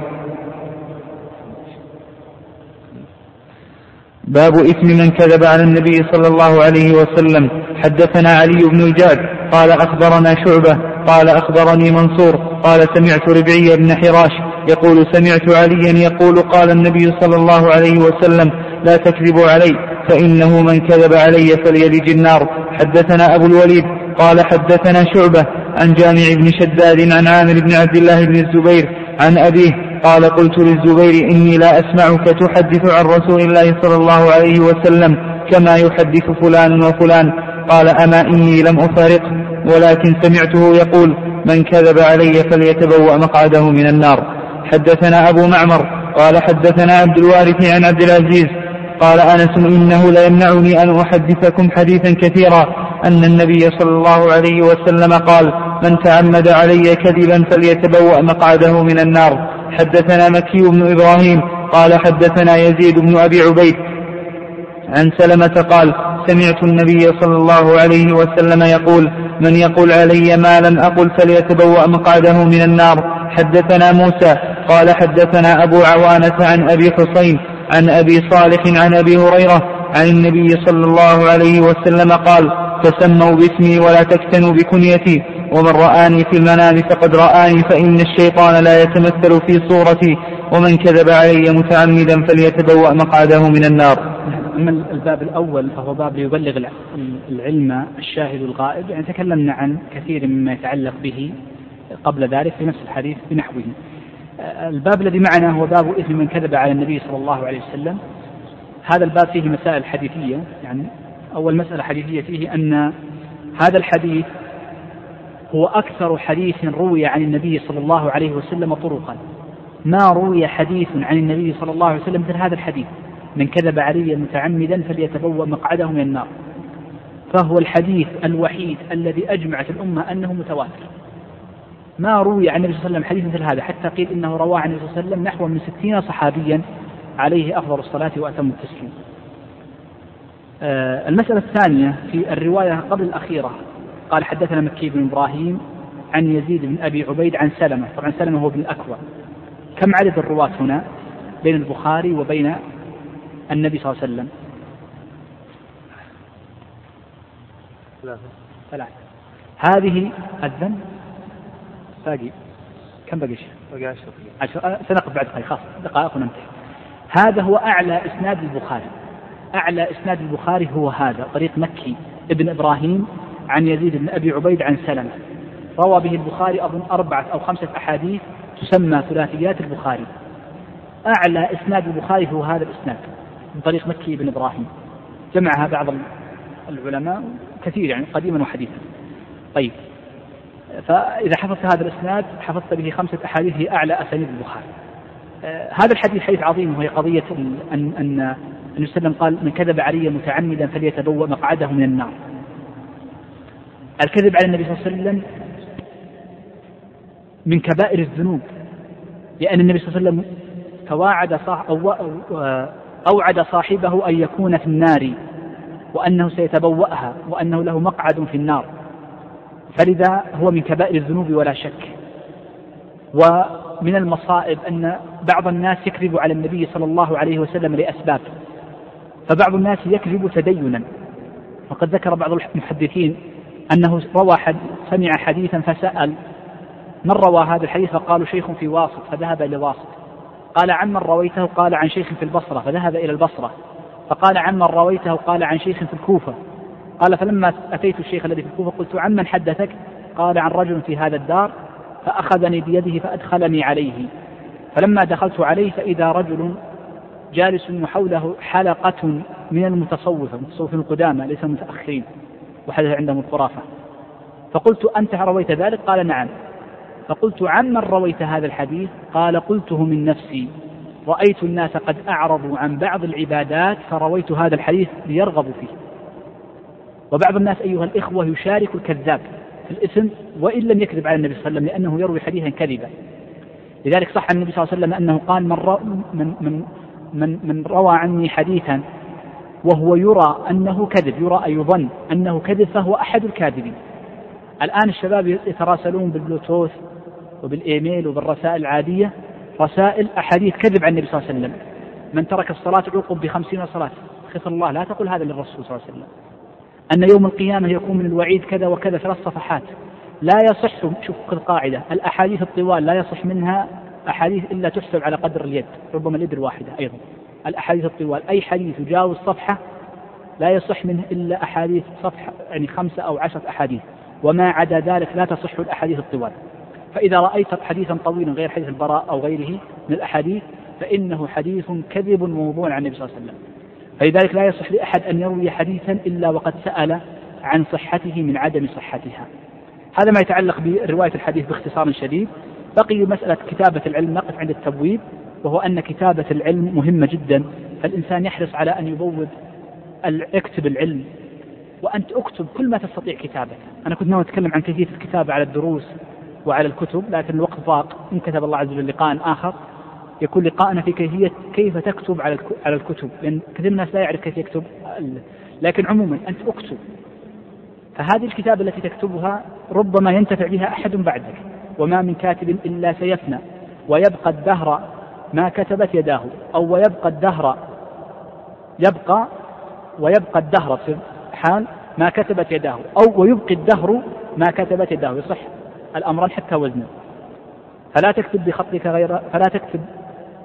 Speaker 1: باب إثم من كذب على النبي صلى الله عليه وسلم. حدثنا علي بن الجاد قال أخبرنا شعبة قال أخبرني منصور قال سمعت ربعي بن حراش يقول: سمعت عليا يقول: قال النبي صلى الله عليه وسلم: لا تكذبوا علي، فإنه من كذب علي فليلج النار. حدثنا أبو الوليد قال حدثنا شعبة عن جامع بن شداد عن عامر بن عبد الله بن الزبير عن أبيه قال: قلت للزبير: إني لا أسمعك تحدث عن رسول الله صلى الله عليه وسلم كما يحدث فلان وفلان. قال: أما إني لم أفارقه، ولكن سمعته يقول: من كذب علي فليتبوأ مقعده من النار. حدثنا أبو معمر قال حدثنا عبد الوارث عن عبد العزيز قال أنس: إنه لا يمنعني أن أحدثكم حديثا كثيرا أن النبي صلى الله عليه وسلم قال: من تعمد علي كذبا فليتبوأ مقعده من النار. حدثنا مكي بن إبراهيم قال حدثنا يزيد بن أبي عبيد عن سلمة قال: سمعت النبي صلى الله عليه وسلم يقول: من يقول علي ما لم أقل فليتبوأ مقعده من النار. حدثنا موسى قال حدثنا أبو عوانة عن أبي حسين عن أبي صالح عن أبي هريرة عن النبي صلى الله عليه وسلم قال: تسموا باسمي ولا تكتنوا بكنيتي، ومن رآني في المنام فقد رآني، فإن الشيطان لا يتمثل في صورتي، ومن كذب علي متعمدا فليتبوأ مقعده من النار.
Speaker 2: أما الباب الأول فهو باب ليبلغ العلم الشاهد الغائب، يعني تكلمنا عن كثير مما يتعلق به قبل ذلك في نفس الحديث بنحوه. الباب الذي معنا هو باب إثم من كذب على النبي صلى الله عليه وسلم. هذا الباب فيه مسائل حديثية. يعني أول مسألة حديثية فيه أن هذا الحديث هو أكثر حديث روي عن النبي صلى الله عليه وسلم طرقا. ما روي حديث عن النبي صلى الله عليه وسلم مثل هذا الحديث: من كذب علي متعمدا فليتبوأ مقعده من النار. فهو الحديث الوحيد الذي أجمعت الأمة أنه متواتر. ما روي عن النبي صلى الله عليه وسلم حديث مثل هذا، حتى قيل إنه روى عن النبي صلى الله عليه وسلم نحو من ستين صحابيا عليه أفضل الصلاة وأتم التسليم. آه المسألة الثانية في الرواية قبل الأخيرة قال: حدثنا مكي بن إبراهيم عن يزيد بن أبي عبيد عن سلمة. طبعا سلمة هو بن الأكوع. كم عدد الرواة هنا بين البخاري وبين النبي صلى الله عليه وسلم؟ ثلاثة. ثلاثة. هذه أذن باقي كم باقي؟ باقي عشر. عشر. سنقف بعد قليل خلاص دقائق وننتهي. هذا هو أعلى إسناد البخاري. أعلى إسناد البخاري هو هذا طريق مكي ابن إبراهيم عن يزيد بن أبي عبيد عن سلمة. روى به البخاري أظن أربعة أو خمسة أحاديث تسمى ثلاثيات البخاري. أعلى إسناد البخاري هو هذا الإسناد من طريق مكي بن إبراهيم، جمعها بعض العلماء كثير يعني قديما وحديثا. طيب، فإذا حفظت هذا الإسناد حفظت به خمسة أحاديث هي أعلى أسانيد البخاري. آه هذا الحديث حديث عظيم، وهي قضية أن أن النبي صلى الله عليه وسلم قال: من كذب علي متعمدا فليتبوأ مقعده من النار. الكذب على النبي صلى الله عليه وسلم من كبائر الذنوب، لأن النبي صلى الله عليه وسلم تواعد صاح أو أوعد صاحبه أن يكون في النار وأنه سيتبوأها وأنه له مقعد في النار، فلذا هو من كبائر الذنوب ولا شك. ومن المصائب أن بعض الناس يكذب على النبي صلى الله عليه وسلم لأسباب، فبعض الناس يكذب تدينا. وقد ذكر بعض المحدثين أنه روى حد سمع حديثا فسأل من روى هذا الحديث، فقالوا: شيخ في واسط، فذهب إلى واسط. قال: عن من رويته؟ قال: عن شيخ في البصرة، فذهب إلى البصرة. فقال: عن من رويته؟ قال: عن شيخ في الكوفة. قال: فلما أتيت الشيخ الذي في الكوفة قلت: عن من حدثك؟ قال: عن رجل في هذا الدار، فأخذني بيده فأدخلني عليه. فلما دخلت عليه فإذا رجل جالس وحوله حلقة من المتصوفة، المتصوفين القدامى ليس المتأخرين، وحدث عندهم الخرافة. فقلت: أنت رويت ذلك؟ قال: نعم. فقلت: عن من رويت هذا الحديث؟ قال: قلته من نفسي، رأيت الناس قد أعرضوا عن بعض العبادات فرويت هذا الحديث ليرغبوا فيه. وبعض الناس أيها الإخوة يشارك الكذاب في الإثم وإن لم يكذب على النبي صلى الله عليه وسلم، لأنه يروي حديثا كذبا. لذلك صح عن النبي صلى الله عليه وسلم أنه قال: من, رو من, من, من, من روى عني حديثا وهو يرى أنه كذب، يرى أن يظن أنه كذب، فهو أحد الكاذبين. الآن الشباب يتراسلون بالبلوتوث وبالإيميل وبالرسائل العادية رسائل أحاديث كذب عن النبي صلى الله عليه وسلم: من ترك الصلاة عوقب بخمسين صلاة. خف الله، لا تقول هذا للرسول صلى الله عليه وسلم. أن يوم القيامة يكون من الوعيد كذا وكذا، ثلاث صفحات. لا يصح، شوف القاعدة: الأحاديث الطوال لا يصح منها أحاديث إلا تحسب على قدر اليد، ربما اليد الواحدة. أيضا الأحاديث الطوال أي حديث يجاوز صفحة لا يصح منه إلا أحاديث صفحة، يعني خمسة أو عشرة أحاديث، وما عدا ذلك لا تصح الأحاديث الطوال. فإذا رأيت حديثا طويلا غير حديث البراء أو غيره من الأحاديث فإنه حديث كذب موضوع عن النبي صلى الله عليه وسلم. فلذلك لا يصح لأحد أن يروي حديثا إلا وقد سأل عن صحته من عدم صحتها. هذا ما يتعلق برواية الحديث باختصار شديد. بقي مسألة كتابة العلم، نقف عند التبويب، وهو أن كتابة العلم مهمة جدا، فالإنسان يحرص على أن يبوب اكتب العلم، وأنت أكتب كل ما تستطيع كتابة. أنا كنت ناوي أتكلم عن كيفية الكتابة على الدروس وعلى الكتب، لكن الوقت ضاق، إن كتب الله عز وجل لقاء آخر يكون لقاءنا في كيفية كيف تكتب على الكتب، لأن كثير من الناس لا يعرف كيف يكتب. لكن عموما أنت أكتب، فهذه الكتابة التي تكتبها ربما ينتفع بها أحد بعدك، وما من كاتب إلا سيفنى ويبقى الدهر ما كتبت يداه، أو ويبقى الدهر يبقى ويبقى الدهر في حال ما كتبت يداه، أو ويبقي الدهر ما كتبت يداه، يصح الأمران حتى وزنه. فلا تكتب بخطك غير فلا تكتب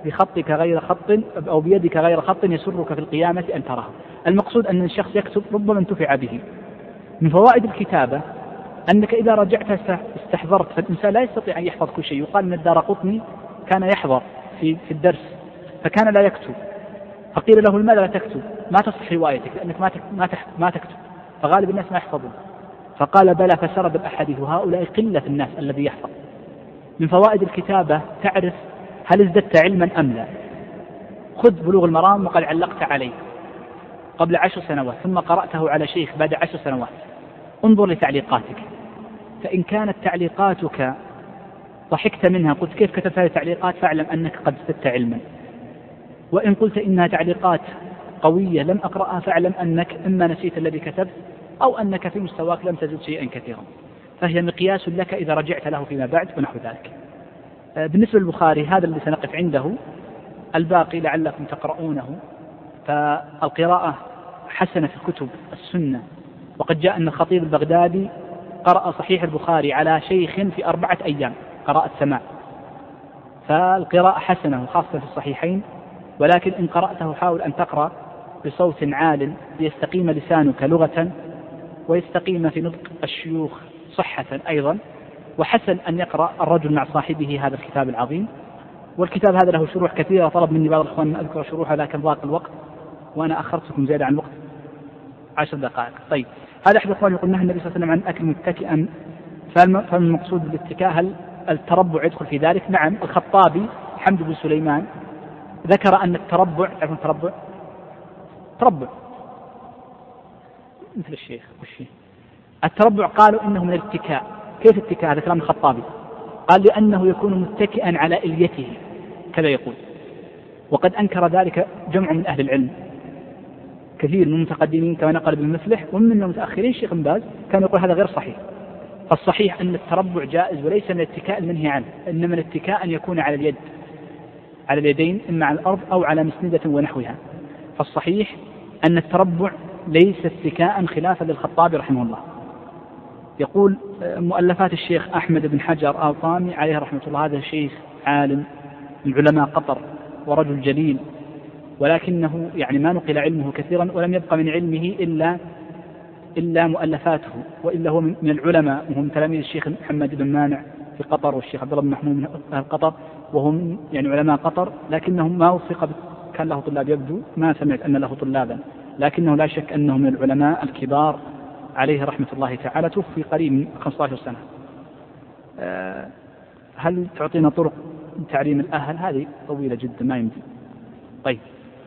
Speaker 2: بخطك غير خط أو بيدك غير خط يسرك في القيامة أن تراه. المقصود أن الشخص يكتب ربما انتفع به. من فوائد الكتابة أنك إذا رجعت استحضرت، فالإنسان لا يستطيع أن يحفظ كل شيء. يقال أن الدارقطني كان يحضر في في الدرس فكان لا يكتب، فقيل له لماذا لا تكتب؟ ما تصح روايتك لأنك ما ما تكتب، فغالب الناس ما يحفظون. فقال بلى فسرد الأحاديث، وهؤلاء قلة الناس الذي يحفظ. من فوائد الكتابة تعرف هل ازددت علما أم لا. خذ بلوغ المرام وقد علقت عليه قبل عشر سنوات ثم قرأته على شيخ بعد عشر سنوات، انظر لتعليقاتك، فإن كانت تعليقاتك ضحكت منها قلت كيف كتبت هذه التعليقات فاعلم أنك قد ازددت علما، وإن قلت إنها تعليقات قوية لم أقرأها فاعلم أنك إما نسيت الذي كتبت أو أنك في مستواك لم تزد شيئا كثيرا، فهي مقياس لك إذا رجعت له فيما بعد ونحو ذلك. بالنسبة للبخاري هذا الذي سنقف عنده، الباقي لعلكم تقرؤونه. فالقراءة حسنة في كتب السنة، وقد جاء أن الخطيب البغدادي قرأ صحيح البخاري على شيخ في أربعة أيام قراءة سماع، فالقراءة حسنة خاصة في الصحيحين. ولكن إن قرأته حاول أن تقرأ بصوت عال ليستقيم لسانك لغة ويستقيم في نطق الشيوخ صحة أيضا. وحسن أن يقرأ الرجل مع صاحبه هذا الكتاب العظيم. والكتاب هذا له شروح كثيرة، طلب مني بعض الأخوان أن أذكر شروحها لكن ضاق الوقت وأنا أخرتكم زيادة عن الوقت عشر دقائق. طيب، هذا أحد الأخوان يقول نهى النبي صلى الله عليه وسلم عن أكل متكئا، فالمقصود بالاتكاء هل التربع يدخل في ذلك؟ نعم. الخطابي حمد بن سليمان ذكر أن التربع، تعرفون التربع؟ تربع مثل الشيخ والشيخ. التربع قالوا إنه من الاتكاء. كيف اتكاء؟ هذا كلام الخطابي، قال لأنه يكون متكئا على إليته كذا يقول. وقد أنكر ذلك جمع من أهل العلم كثير من المتقدمين كما نقل ابن مفلح، ومن المتأخرين الشيخ بن باز كان يقول هذا غير صحيح. فالصحيح أن التربع جائز وليس من الاتكاء المنهي عنه، إنما الاتكاء أن يكون على اليد، على اليدين، إما على الأرض أو على مسندة ونحوها. فالصحيح أن التربع ليس اتكاء خلافا للخطابي رحمه الله. يقول مؤلفات الشيخ أحمد بن حجر آطامي عليه رحمة الله، هذا الشيخ عالم من علماء قطر ورجل جليل، ولكنه يعني ما نقل علمه كثيرا ولم يبقى من علمه إلا إلا مؤلفاته، وإلا هو من العلماء، وهم تلاميذ الشيخ محمد بن مانع في قطر والشيخ عبد الله بن محمود من أهل قطر، وهم يعني علماء قطر، لكنهم ما وفق، كان له طلاب يبدو، ما سمعت أن له طلابا، لكنه لا شك أنه من العلماء الكبار عليه رحمة الله تعالى، توفي قريب من خمسة عشر سنة. هل تعطينا طرق تعليم الأهل؟ هذه طويلة جدا ما يمكن. طيب،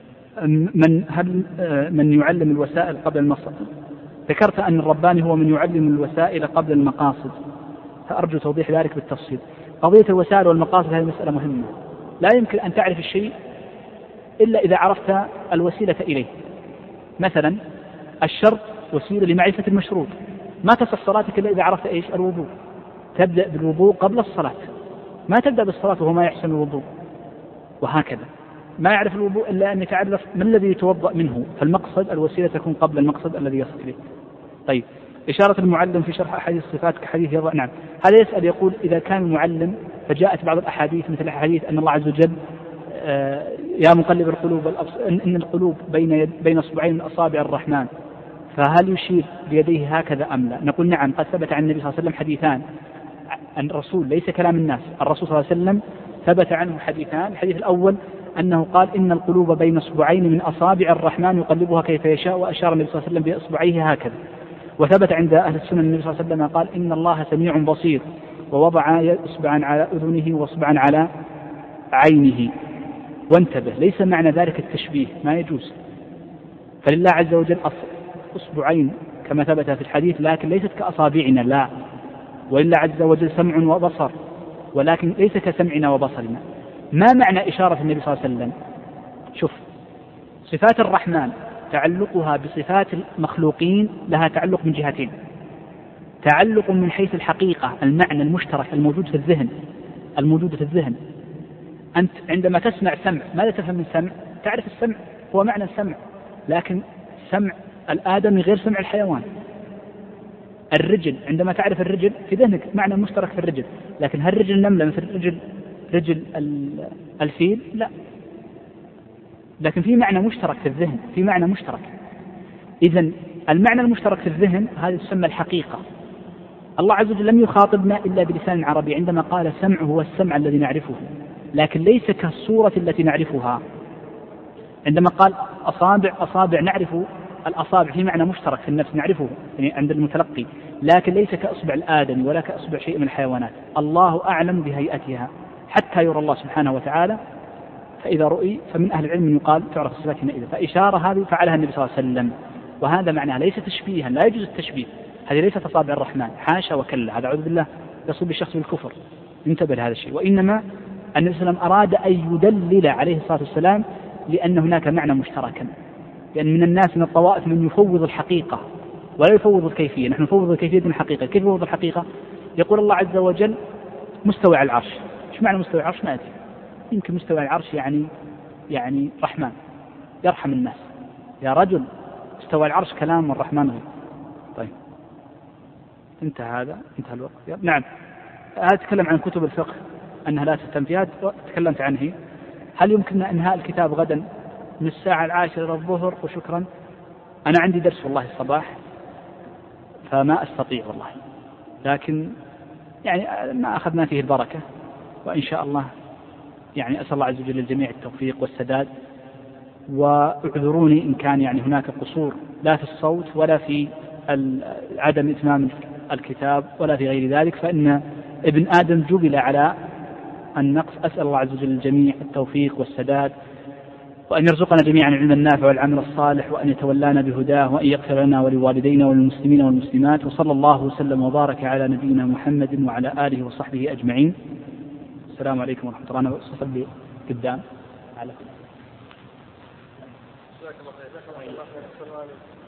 Speaker 2: من هل من يعلم الوسائل قبل المقصد؟ ذكرت أن الرباني هو من يعلم الوسائل قبل المقاصد، فأرجو توضيح ذلك بالتفصيل. قضية الوسائل والمقاصد هذه مسألة مهمة، لا يمكن أن تعرف الشيء إلا إذا عرفت الوسيلة إليه. مثلا الشرط وسيلة لمعرفة المشروط، ما تصح صلاتك إلا إذا عرفت إيش؟ الوضوء. تبدأ بالوضوء قبل الصلاة، ما تبدأ بالصلاة وهو ما يحسن الوضوء، وهكذا. ما يعرف الوضوء إلا أن يتعرف ما الذي يتوضأ منه، فالمقصد الوسيلة تكون قبل المقصد الذي يصل إليه. طيب، إشارة المعلم في شرح أحاديث الصفات كحديث يضع. نعم، هذا يسأل يقول إذا كان المعلم فجاءت بعض الأحاديث مثل أحاديث أن الله عز وجل آه يا مقلب القلوب إن القلوب بين يد بين أصبعين من أصابع الرحمن، فهل يشير بيديه هكذا أم لا؟ نقول نعم، قد ثبت عن النبي صلى الله عليه وسلم حديثان عن الرسول، ليس كلام الناس، الرسول صلى الله عليه وسلم ثبت عنه حديثان. الحديث الأول أنه قال إن القلوب بين أصبعين من أصابع الرحمن يقلبها كيف يشاء، وأشار النبي صلى الله عليه وسلم بإصبعيه هكذا. وثبت عند أهل السنة النبي صلى الله عليه وسلم قال إن الله سميع بصير، ووضع إصبعا على أذنه وإصبعا على عينه. وانتبه، ليس معنى ذلك التشبيه، ما يجوز، فلله عز وجل أصبعين كما ثبت في الحديث، لكن ليست كأصابعنا، لا، ولله عز وجل سمع وبصر، ولكن ليس كسمعنا وبصرنا. ما معنى إشارة النبي صلى الله عليه وسلم؟ شوف، صفات الرحمن تعلقها بصفات المخلوقين لها تعلق من جهتين: تعلق من حيث الحقيقة، المعنى المشترك الموجود في الذهن، الموجود في الذهن. أنت عندما تسمع سمع، ماذا تفهم من سمع؟ تعرف السمع هو معنى السمع، لكن سمع الآدمي غير سمع الحيوان. الرجل، عندما تعرف الرجل في ذهنك معنى مشترك في الرجل، لكن هل رجل النملة مثل رجل رجل الفيل لا، لكن في معنى مشترك في الذهن، في معنى مشترك. إذن المعنى المشترك في الذهن هذه تسمى الحقيقة. الله عز وجل لم يخاطبنا إلا بلسان عربي عندما قال سمعه هو السمع الذي نعرفه، لكن ليس كالصورة التي نعرفها. عندما قال أصابع أصابع نعرف الأصابع في معنى مشترك في النفس نعرفه يعني عند المتلقي، لكن ليس كأصبع الآدمي ولا كأصبع شيء من الحيوانات. الله أعلم بهيئتها حتى يرى الله سبحانه وتعالى، فإذا رؤي فمن أهل العلم يقال تعرف الصفات حينئذ. فإشارة هذه فعلها النبي صلى الله عليه وسلم، وهذا معناها ليس تشبيها، لا يجوز التشبيه، هذه ليست أصابع الرحمن حاشا وكلا، هذا أعوذ بالله يصيب الشخص بالكفر، انتبه لهذا الشيء. وإنما النبي صلى الله عليه وسلم أراد أن يدلل عليه الصلاة والسلام لأن هناك معنى مشتركا، لأن من الناس من الطوائف من يفوض الحقيقة ولا يفوض الكيفية. نحن نفوض الكيفية من الحقيقة. كيف يفوض الحقيقة؟ يقول الله عز وجل مستوى على العرش. ايش معنى مستوى على العرش؟ ما أدري، يمكن مستوى على العرش يعني يعني رحمن يرحم الناس. يا رجل مستوى على العرش كلام الرحمن غير. طيب انتهى هذا، انتهى الوقت. نعم، هذا تكلم عن كتب الفقه أنها لا تهتم فيها، تكلمت عنه. هل يمكننا إنهاء الكتاب غدا من الساعة العاشرة إلى الظهر؟ وشكرا، أنا عندي درس والله الصباح فما أستطيع والله، لكن يعني ما أخذنا فيه البركة، وإن شاء الله يعني أسأل الله عز وجل للجميع التوفيق والسداد. واعذروني إن كان يعني هناك قصور لا في الصوت ولا في عدم إتمام الكتاب ولا في غير ذلك، فإن ابن آدم جبل على النقص. أسأل الله عز وجل للجميع التوفيق والسداد، وأن يرزقنا جميعا العلم النافع والعمل الصالح، وأن يتولانا بهداه، وأن يغفر لنا ولوالدينا وللمسلمين والمسلمات. وصلى الله وسلم وبارك على نبينا محمد وعلى آله وصحبه أجمعين. السلام عليكم ورحمة الله. أنا أصلي قدام على